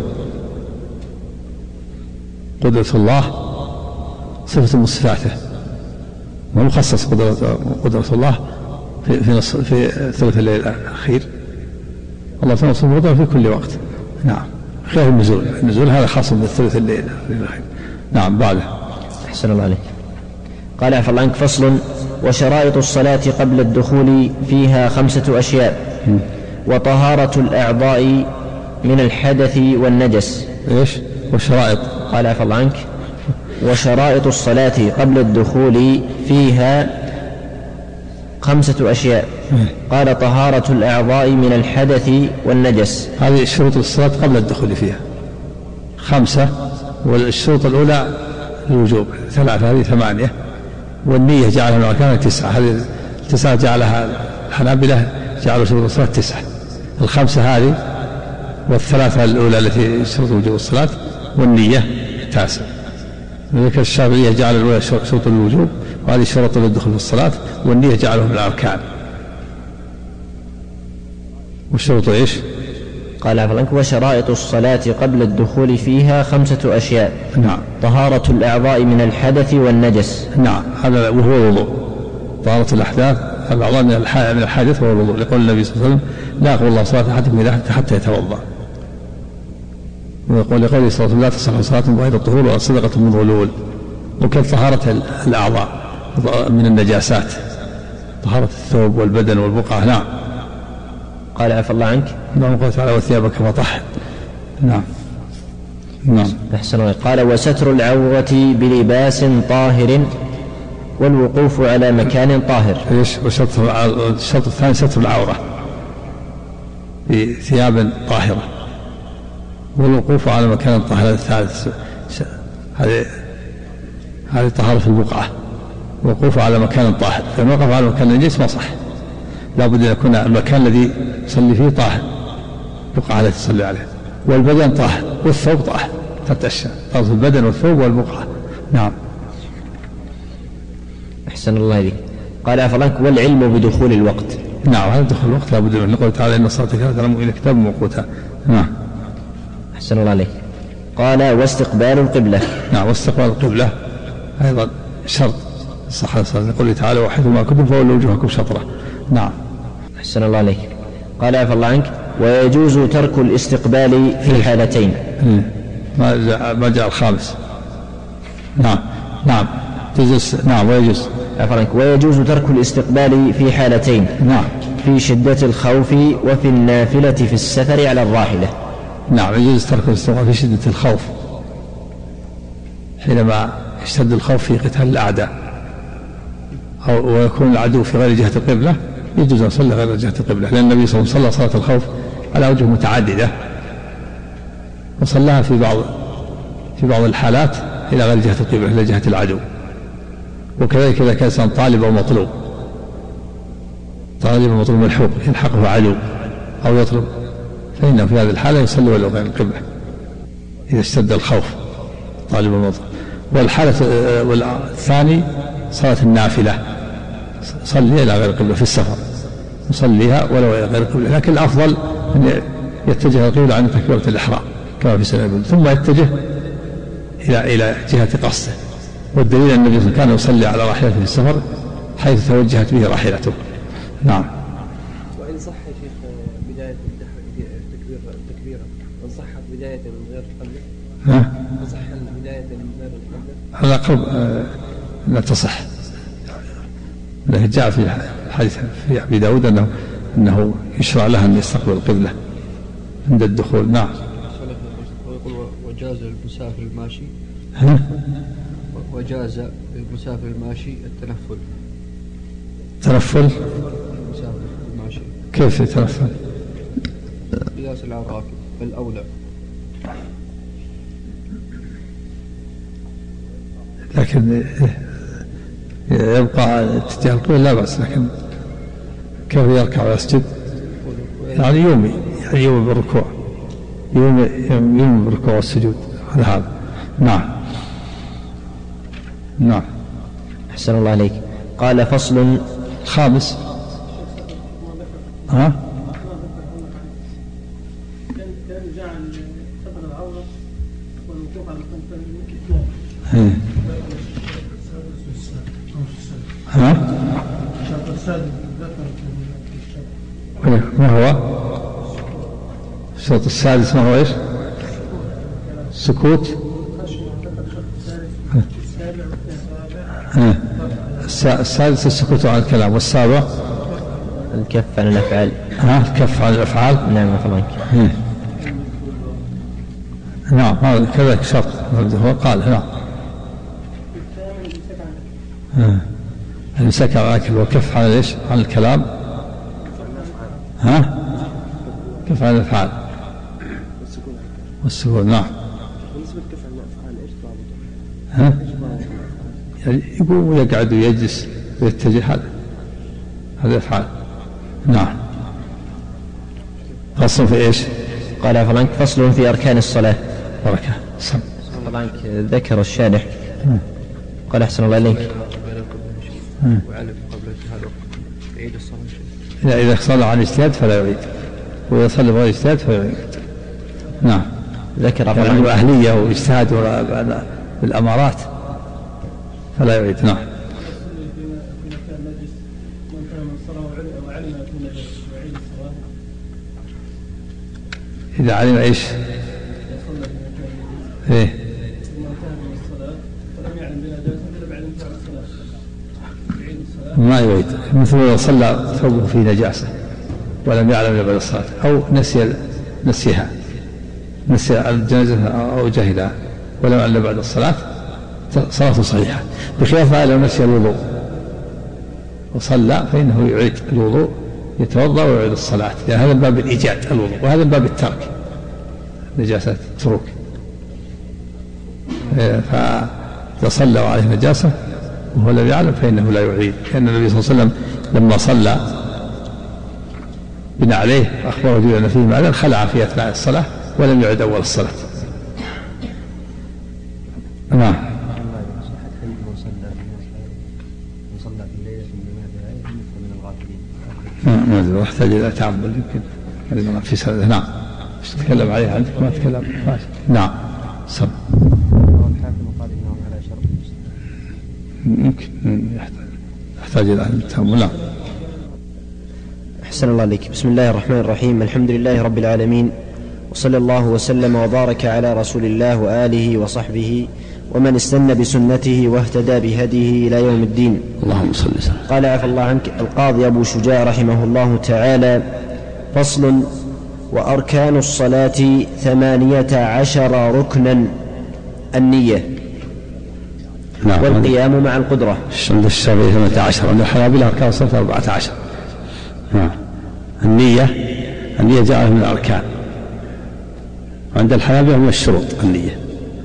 قدرة الله صفة من صفاته ومخصص قدرة الله في ثلث الليل الأخير. الله تعالى صفة قدرة في كل وقت. نعم. خلاف النزول هذا خاص بالثلث الليل الأخير. نعم. بعده. أحسن الله عليك. قال عفى الله عنك. فصل. وشرائط الصلاة قبل الدخول فيها 5 أشياء. وطهارة الأعضاء من الحدث والنجس. إيش؟ وشرائط. قال عفى الله عنك. وشرائط الصلاة قبل الدخول فيها 5 أشياء. قال طهارة الأعضاء من الحدث والنجس. هذه شروط الصلاة قبل الدخول فيها 5، والشروط الأولى الوجوب 3، هذه 8، والنية جعلها من الأركان 9. هذه 9 جعلها الحنابلة، جعلوا شروط الصلاة 9. ال5 هذه، وال3 الأولى التي شروط وجوب الصلاة، والنية 9. ذكر الشافعية جعل الأولى شروط الوجوب، وهذه شروط للدخول في الصلاة، والنية جعلهم من الأركان. والشروط إيش؟ قال عفوا عنك. وشرائط الصلاة قبل الدخول فيها 5 أشياء. نعم. طهارة الأعضاء من الحدث والنجس. نعم. هذا وهو الوضوء. طهارة الأحداث الأعضاء من الحادث وهو الوضوء، لقول النبي صلى الله عليه وسلم لا يقبل الله صلاة أحدكم إذا أحدث حتى يتوضأ. ويقول لقوله صلى الله عليه وسلم لا تصح صلاة بغير الطهور ولا صدقة من غلول. وكذا طهارة الأعضاء من النجاسات، طهارة الثوب والبدن والبقعة. نعم. قال عفى الله عنك. نعم. قال تعالى وثيابك فطهر. نعم. نعم. أحسن الله. قال وستر العورة بلباس طاهر والوقوف على مكان طاهر. ايش؟ والشرط الثاني ستر العورة بثياب طاهرة، والوقوف على مكان طاهر. الثالث هذه طهارة البقعة، الوقوف على مكان طاهر. فإن وقف على مكان نجس ما صح، لا بد أن يكون المكان الذي يصلي فيه طاهر، البقعة التي تصلي عليها، والبدن طاهر، والثوب طاهر. 3 أشياء: طهارة البدن والثوب والبقعة. نعم. أحسن الله إليك. قال عفى الله عنك. والعلم بدخول الوقت. نعم. هذا دخول الوقت لا بد منه، نقول تعالى إن الصلاة كانت على المؤمنين كتابا موقوتا. نعم. أحسن الله عليك. قال واستقبال القبلة. نعم. واستقبال القبلة أيضا شرط صح الصلاة، نقول تعالى وحيثما كنتم فولوا وجوهكم شطرة. نعم. أحسن الله عليك. قال عفى الله عنك. ويجوز ترك الاستقبال في حالتين. ما جاء الخامس. نعم. نعم. تجوز. نعم. ويجوز. عفى عنك. ويجوز ترك الاستقبال في حالتين. نعم. في شدة الخوف وفي النافلة في السفر على الراحلة. نعم. يجوز ترك الاستقبال في شدة الخوف، حينما يشتد الخوف في قتال الأعداء ويكون العدو في غير جهة القبلة، يجوز أن يصلي غير جهة القبلة، لأن النبي صلى الله عليه وسلم صلى صلاة الخوف على وجه متعددة، وصلاها في بعض الحالات إلى غير جهة القبلة، إلى جهة العدو. وكذلك إذا كان إنسان طالب أو مطلوب، ملحوق يلحقه عدو أو يطلب، فإنه في هذه الحالة يصلي ولو غير القبلة إذا اشتد الخوف طالب المطلوب. والحالة الثاني صلاة النافلة، صلي إلى غير القبلة في السفر، يصليها ولو إلى غير القبلة، لكن الأفضل أن يتجه القبلة عن تكبيرة الإحرام كما في سنة، ثم يتجه إلى جهة قصده والدليل أن النبي كان يصلي على راحلته في السفر حيث توجهت به راحلته. نعم. وإن صح يا شيخ بداية التكبيرة إن صحت بداية من غير القبلة تصح البداية من غير القبلة؟ على قرب لا تصح، لكن جاء في حديث في أبي داود أنه يشرع لها أن يستقبل القبلة عند الدخول. نعم. ويقول وجاز للمسافر الماشي وجاز للمسافر الماشي التنفل. تنفل؟ المسافر الماشي كيف يتنفل؟ قياس على الراكب الأولى. لكن يبقى اتجاه القبلة لا بأس، لكن كيف يركع ويسجد؟ يعني يومي بالركوع، يومي بالركوع والسجود على هذا. نعم. نعم. أحسن الله عليك. قال فصل خامس. كان جعل ستر العورة والوقوف على الكتمان. ما هو الشرط السادس؟ ما هو ايش؟ السكوت. السادس السكوت عن الكلام، والسابع الكف عن الأفعال. الكف عن الأفعال. نعم مثلا. نعم هذا كذلك شرط هو قال. نعم. الإمساك عن الأكل وكف عن ايش؟ عن الكلام. كف عن الأفعال والسكون. نعم. بالنسبة لكف عن الأفعال إيش ضابطه؟ يعني يقوم ويقعد ويجلس ويتجه، هذا أفعال. نعم. فصل في ايش؟ قال فلانك فصل في أركان الصلاة. بركة. فلانك ذكر الشارح قال أحسن الله إليك وعلم قبل هذا يعيد الصلاة. إذا صلى عن اجتهاد فلا يعيد، وإذا صلى بغير اجتهاد فلا يعيد. نعم. ذكر يعني عنده أهلية واجتهاد بالأمارات فلا يعيد. نعم. إذا علم ايش؟ ايه؟ ما يعيد، مثل لو صلى ثوبه في نجاسة ولم يعلم بعد الصلاة، أو نسي الجنازة أو جهلها ولم يعلم بعد الصلاة، صلاته صحيحة، بخلاف لو نسي الوضوء وصلى فإنه يعيد الوضوء، يتوضأ ويعيد الصلاة، لأن هذا باب الإيجاد الوضوء، وهذا باب الترك نجاسة تروك. فإذا صلى وعليه نجاسة وهو لم يعلم فإنه لا يعيد، لأن النبي صلى الله عليه وسلم لما صلى بنى عليه أخبره جبريل أن فيه معدن خلع في أثناء الصلاة ولم يعد أول الصلاة. نعم. ما أدري، أحتاج إلى تعمل يمكن هذه في سنة. نعم. تتكلم عليها عندك ما تتكلم. نعم. سم. يمكن يحتاج إلى التأمل. نعم. أحسن الله عليك. بسم الله الرحمن الرحيم. الحمد لله رب العالمين، وصلى الله وسلم وبارك على رسول الله وآله وصحبه ومن استنى بسنته واهتدى بهديه إلى يوم الدين. اللهم صل وسلم. قال عفى الله عنك القاضي أبو شجاع رحمه الله تعالى: فصل: وأركان الصلاة 18 ركنا: النية نعم. والقيام مع القدرة. عند الشافعي 18، عند الحنابلة أركان الصلاة 14. نعم. النية جاءت من الأركان، عند الحنابلة من الشروط النية،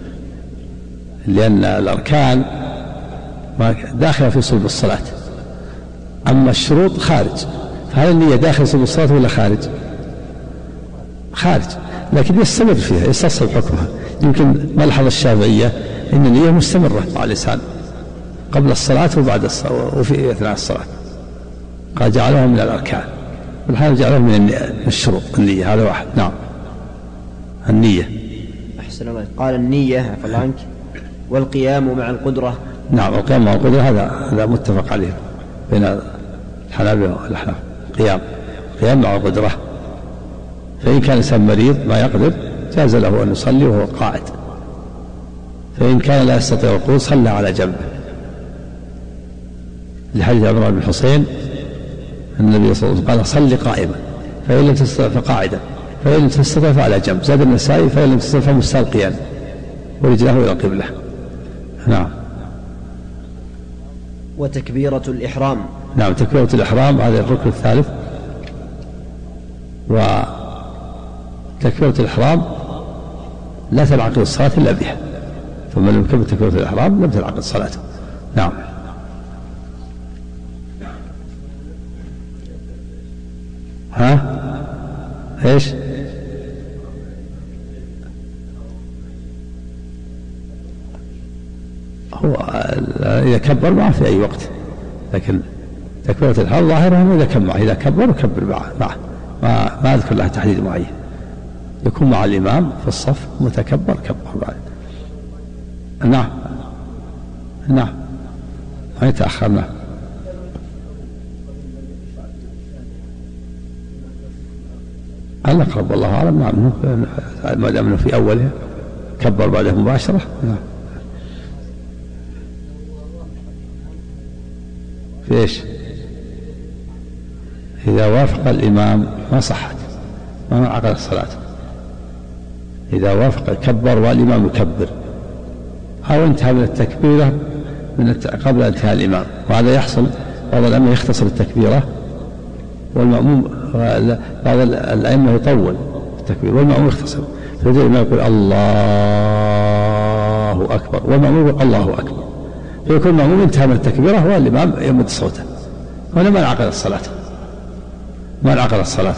لأن الأركان داخلة في صلب الصلاة، أما الشروط خارج. فهل النية داخل صلب الصلاة ولا خارج؟ خارج، لكن يستمر فيها، يستصحب حكمها. يمكن ملحظ الشافعية إن النية مستمرة مع الإنسان قبل الصلاة وبعد الصلاة وفي أثناء الصلاة، قال جعلها من الأركان، والحال جعلها من الشروط النية. هذا واحد. نعم. النية. أحسن الله. قال: النية عفى الله عنك والقيام مع القدرة. نعم القيام مع القدرة هذا متفق عليه بين الحنابلة والأحناف. قيام مع القدرة. فإن كان إنسان مريض ما يقدر جاز له أن يصلي وهو قاعد، فإن كان لا يستطيع القعود صلى على جنبه، لحديث عمران بن حسين النبي صلى الله عليه وسلم قال صل قائما فإن لم تستطع فقاعدا فإن لم تستطع فعلى جنب. زاد النسائي فإن لم تستطع فمستلقيا ورجله إلى القبلة. نعم. وتكبيرة الإحرام. نعم تكبيرة الإحرام هذا الركن الثالث. وتكبيرة الإحرام لا تنعقد الصلاة إلا بها، فمن لم يكبر تكبيرة الإحرام لم تنعقد صلاته. نعم. ايش؟ هو إذا كبر معه في أي وقت، لكن تكبيرة الإحرام ظاهرها إذا كبر معه، إذا كبر وكبر معه ما أذكر لها تحديد معين، يكون مع الإمام في الصف متكبر كبر بعد. نعم ما يتأخرنا. الأقرب والله أعلم. نعم ما دام في أوله كبر بعده مباشرة. نعم. في إيش؟ إذا وافق الإمام ما صحت، ما انعقد الصلاة. إذا وافق كبر والإمام يكبر، أو انتهى من التكبيرة قبل انتهاء الإمام، وهذا يحصل بعض الأئمة يختصر التكبيرة والمأموم، بعض الأئمة يطول التكبير والمأموم يختصر، فيجي الإمام يقول الله أكبر والمأموم يقول الله أكبر، فيكون المأموم انتهى من التكبيرة والإمام يمد صوته، هنا ما انعقد الصلاة،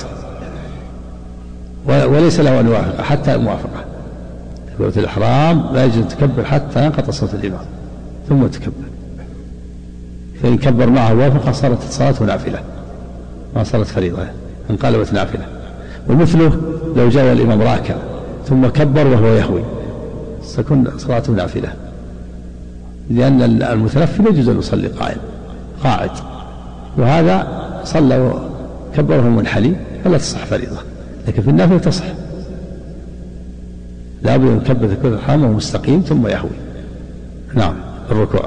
وليس له أن يوافق حتى الموافقة. تكبيرة الإحرام لا يجوز تكبر حتى ينقطع صوت الإمام ثم تكبر، فإن كبر معه وافق صارت الصلاة نافلة ما صارت فريضة، انقلبت نافلة. ومثله لو جاء الإمام راكع ثم كبر وهو يهوي ستكون صلاته نافلة، لأن المتنفل يجوز أن يصلي قاعد، وهذا صلى وكبر وهو منحني فلا تصح فريضة، لكن في النافلة تصح. لا بد أن يكبر تكبيرة الإحرام وهو مستقيم ثم يهوي. نعم. الركوع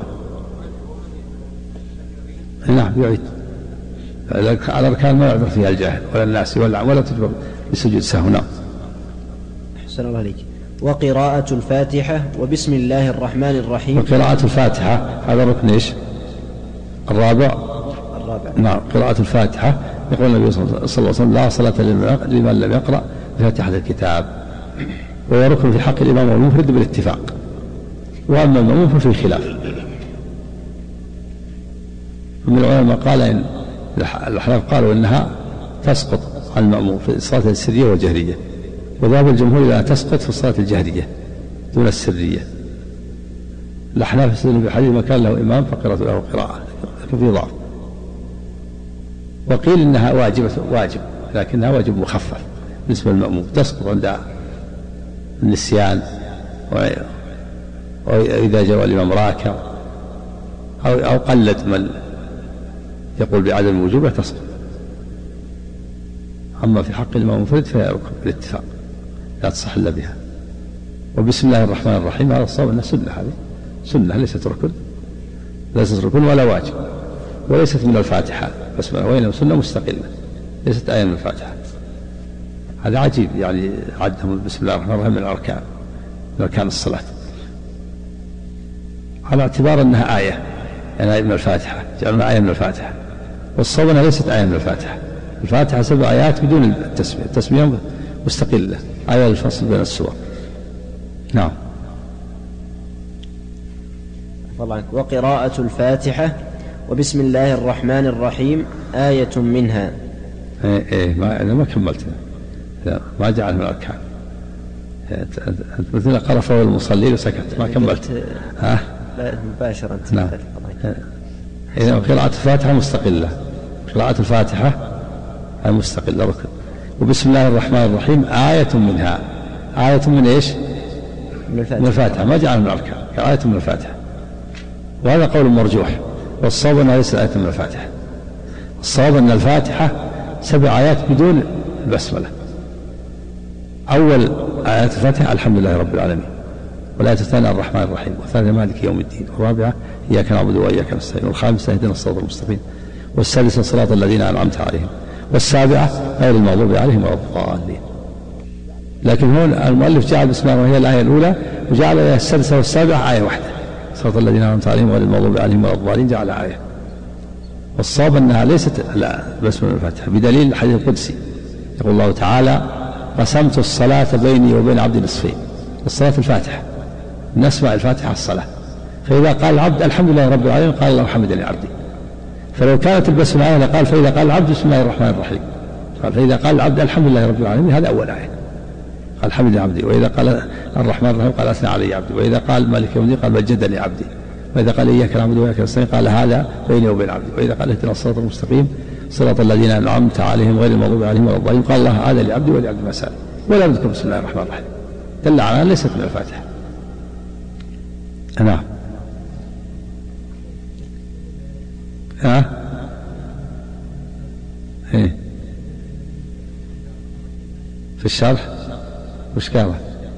نعم يعيد على الأركان ما يعذر فيها الجاهل ولا الناس ولا تجبر بسجود سهو. نعم. أحسن الله عليك. وقراءة الفاتحة وبسم الله الرحمن الرحيم. وقراءة الفاتحة هذا الركن ايش؟ الرابع. نعم. قراءة الفاتحة يقول النبي صلى الله عليه وسلم لا صلاة لمن لم يقرأ بفاتحة الكتاب، وهو ركن في حق الإمام والمنفرد بالاتفاق، وأما المأموم ففي خلاف. من العلماء قال إن الأحناف قالوا إنها تسقط عن المأموم في الصلاة السرية والجهرية، وذهب الجمهور إلى أن تسقط في الصلاة الجهرية دون السرية. الأحناف يستدلون بحديث ما كان له إمام فقرأت له قراءة، لكن في ضعف. وقيل إنها واجب لكنها واجب مخفف بالنسبة للمأموم، تسقط عند النسيان وإذا جاء الإمام راكع أو قلد من يقول بعدم الوجوب تسقط. أما في حق الإمام المنفرد فهي ركن بالاتفاق لا تصح إلا بها. وبسم الله الرحمن الرحيم هذا الصواب أنها سنة، هذه سنة ليست ركن ولا واجب، وليست من الفاتحة بس، وإنما سنة مستقلة ليست آية من الفاتحة. هذا عجيب يعني عدهم بسم الله الرحمن الرحيم من أركان الصلاة على اعتبار أنها آية، يعني آية من الفاتحة، جعلنا آية من الفاتحة، والصواب أنها ليست آية من الفاتحة. الفاتحة 7 آيات بدون التسمية، التسمية مستقلة، آية الفصل بين السور. نعم. وقراءة الفاتحة وبسم الله الرحمن الرحيم آية منها. أنا ما كملت، ما جعل من الأركان، مثل قرفه المصلي وسكت ما كملت. لا مباشرة. نعم. إذا قراءة الفاتحة مستقلة، قراءة الفاتحة مستقلة ركن. وبسم الله الرحمن الرحيم آية منها، آية من إيش؟ من الفاتحة، ما جعل من الأركان، آية من الفاتحة. وهذا قول مرجوح، والصواب أنها ليست آية من الفاتحة. الصواب أن الفاتحة 7 آيات بدون البسملة. أول آيات الفاتحة الحمد لله رب العالمين، والآية الثانية الرحمن الرحيم، والثالثة مالك يوم الدين، والرابعة إياك نعبد وإياك نستعين، والخامسة اهدنا الصراط المستقيم، والسادسة صراط الذين أنعمت عليهم، والسابعة غير المغضوب عليهم ولا الضالين. لكن هون المؤلف جعل بسم الله وهي الآية الأولى، وجعل الآية السادسة والسابعة آية واحدة، صراط الذين أنعمت عليهم غير المغضوب عليهم ولا الضالين، جعل آية. والصواب أنها ليست بسم الله الفاتحة، بدليل الحديث القدسي يقول الله تعالى: قسمت الصلاة بيني وبين عبدي نصفين. الصلاة الفاتحة، نسمع الفاتحة الصلاة، فإذا قال العبد الحمد لله رب العالمين قال الله حمدني عبدي. فلو كانت البسملة آية لقال فإذا قال العبد بسم الله الرحمن الرحيم، قال فإذا قال العبد الحمد لله رب العالمين، هذا أول آية، قال حمدني عبدي. وإذا قال الرحمن الرحيم قال أثنى علي عبدي. وإذا قال مالك يوم الدين قال مجدني عبدي. وإذا قال إياك نعبد وإياك نستعين قال هذا بيني وبين عبدي. وإذا قال اهدنا الصراط المستقيم صراط الذين أنعمت عليهم غير المغضوب عليهم ولا الضالين قال الله هذا لعبدي ولعبدي ما سأل. ولا يذكر بسم الله الرحمن الرحيم، دل على أنها ليست من الفاتحة. نعم. إيه في الشرح وش قاله؟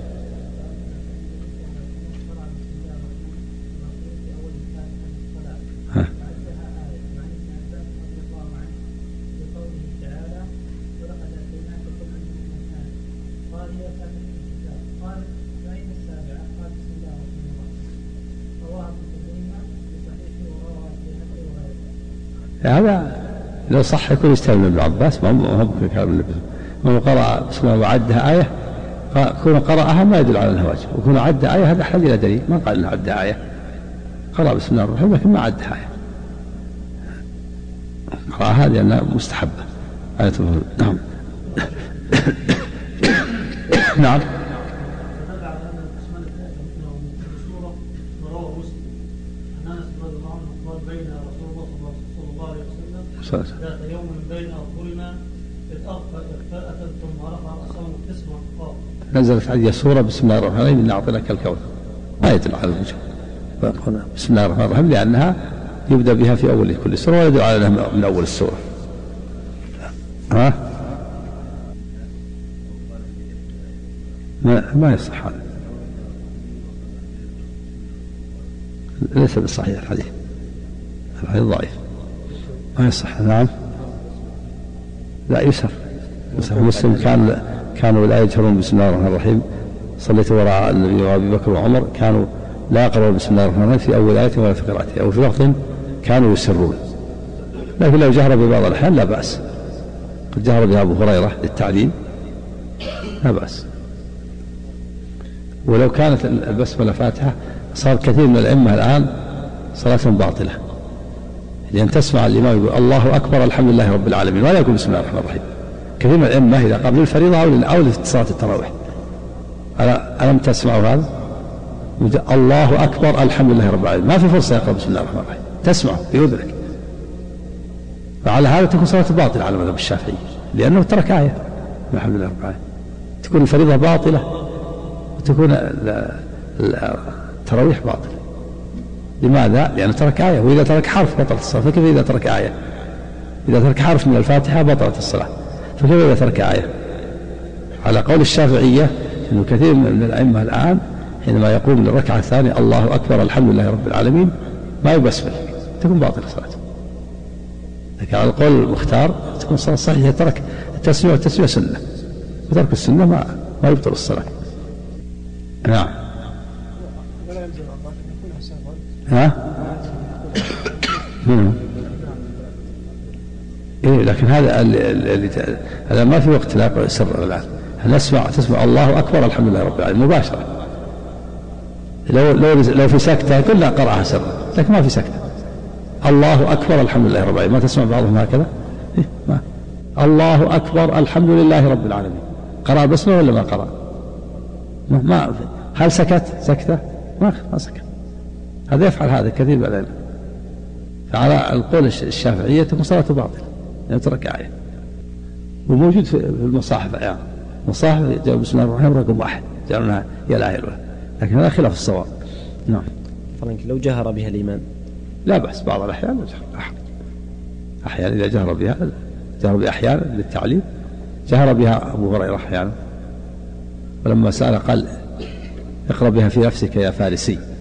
هذا لو صح يكون يستلم ابن عباس، ما هو بكلام النبي. من قرأ بسم الله وعدها آية، كون قرأها ما يدل على أنها واجب، وكون عد آية هذا يحتاج إلى دليل. ما قال إنه عد آية، قرأ بسم الله الرحمن الرحيم لكن ما عدها آية، قرأها لأنها مستحبة آية. نعم. نعم. ذات يوم بين أظهرنا إذ أتت ثم رفع رأسه مبتسما وقال نزلت عليه سورة بسم الله الرحمن الرحيم إنا أعطيناك الكوثر، ما يدل على الوجوب. بسم الله الرحمن الرحيم لأنها يبدأ بها في أول كل سورة، ولا يدل على أنها من أول السورة. ما يصح هذا، ليس بالصحيح الحديث ضعيف، ما يصح. نعم. لا يسر مسلم كانوا لا يجهرون بسم الله الرحمن الرحيم. صليت وراء النبي وابي بكر وعمر كانوا لا يقرؤون بسم الله الرحمن الرحيم في اول آية ولا في قراءته، او في وقت كانوا يسرون. لكن لو جهر ببعض الأحيان لا بأس، قد جهر بها أبو هريرة للتعليم لا بأس. ولو كانت البسملة فاتحة صار كثير من الأئمة الآن صلاتهم باطلة، لأن تسمع الإمام يقول الله أكبر الحمد لله رب العالمين ولا يقول بسم الله الرحمن الرحيم. كثير من الأئمة إذا قام للفريضة أو لصلاة التراويح ألم تسمعوا هذا؟ الله أكبر الحمد لله رب العالمين، ما في فرصة يقرأ بسم الله الرحمن الرحيم، تسمعه بأذنك. فعلى هذا تكون صلاة باطلة على مذهب الشافعي، لأنه ترك آية الحمد لله رب العالمين، تكون الفريضة باطلة وتكون التراويح باطلة. لماذا؟ لأنه ترك آية، وإذا ترك حرف بطلت الصلاة، فكيف إذا ترك آية؟ إذا ترك حرف من الفاتحة بطلت الصلاة، فكيف إذا ترك آية؟ على قول الشافعية أنه كثير من الأئمة الآن حينما يقوم للركعة الثانية الله أكبر الحمد لله رب العالمين ما يبسمل، تكون باطلة صلاته. لكن على القول المختار تكون الصلاة صحيحة، ترك التسمية، والتسمية سنة، وترك السنة ما يبطل الصلاة. نعم. إيه، لكن هذا ما في وقت لا سر الآن، تسمع الله أكبر الحمد لله رب العالمين مباشرة. لو في سكتة كلها قرأها سرا، لكن ما في سكتة. الله أكبر الحمد لله رب العالمين، ما تسمع بعضهم هكذا؟ إيه ما. الله أكبر الحمد لله رب العالمين، قرأ بسمه ولا ما قرأ؟ ما. هل سكتة؟ ما سكت. هذا يفعل هذا كثير من العلم. فعلى القول الشافعية تكون صلاته باطلة يعني ترك آية. وموجود في المصاحف يعني مصاحف جاء بسم الله الرحمن الرحيم رقم 1 جعلونها هي الآية الأولى، لكن هذا خلاف الصواب. نعم. لو جهر بها الإمام لا بأس بعض الأحيان أحيانا إذا جهر بها أحيانا للتعليم، جهر بها أبو هريرة أحيانا، ولما سأل قال اقرأ بها في نفسك يا فارسي.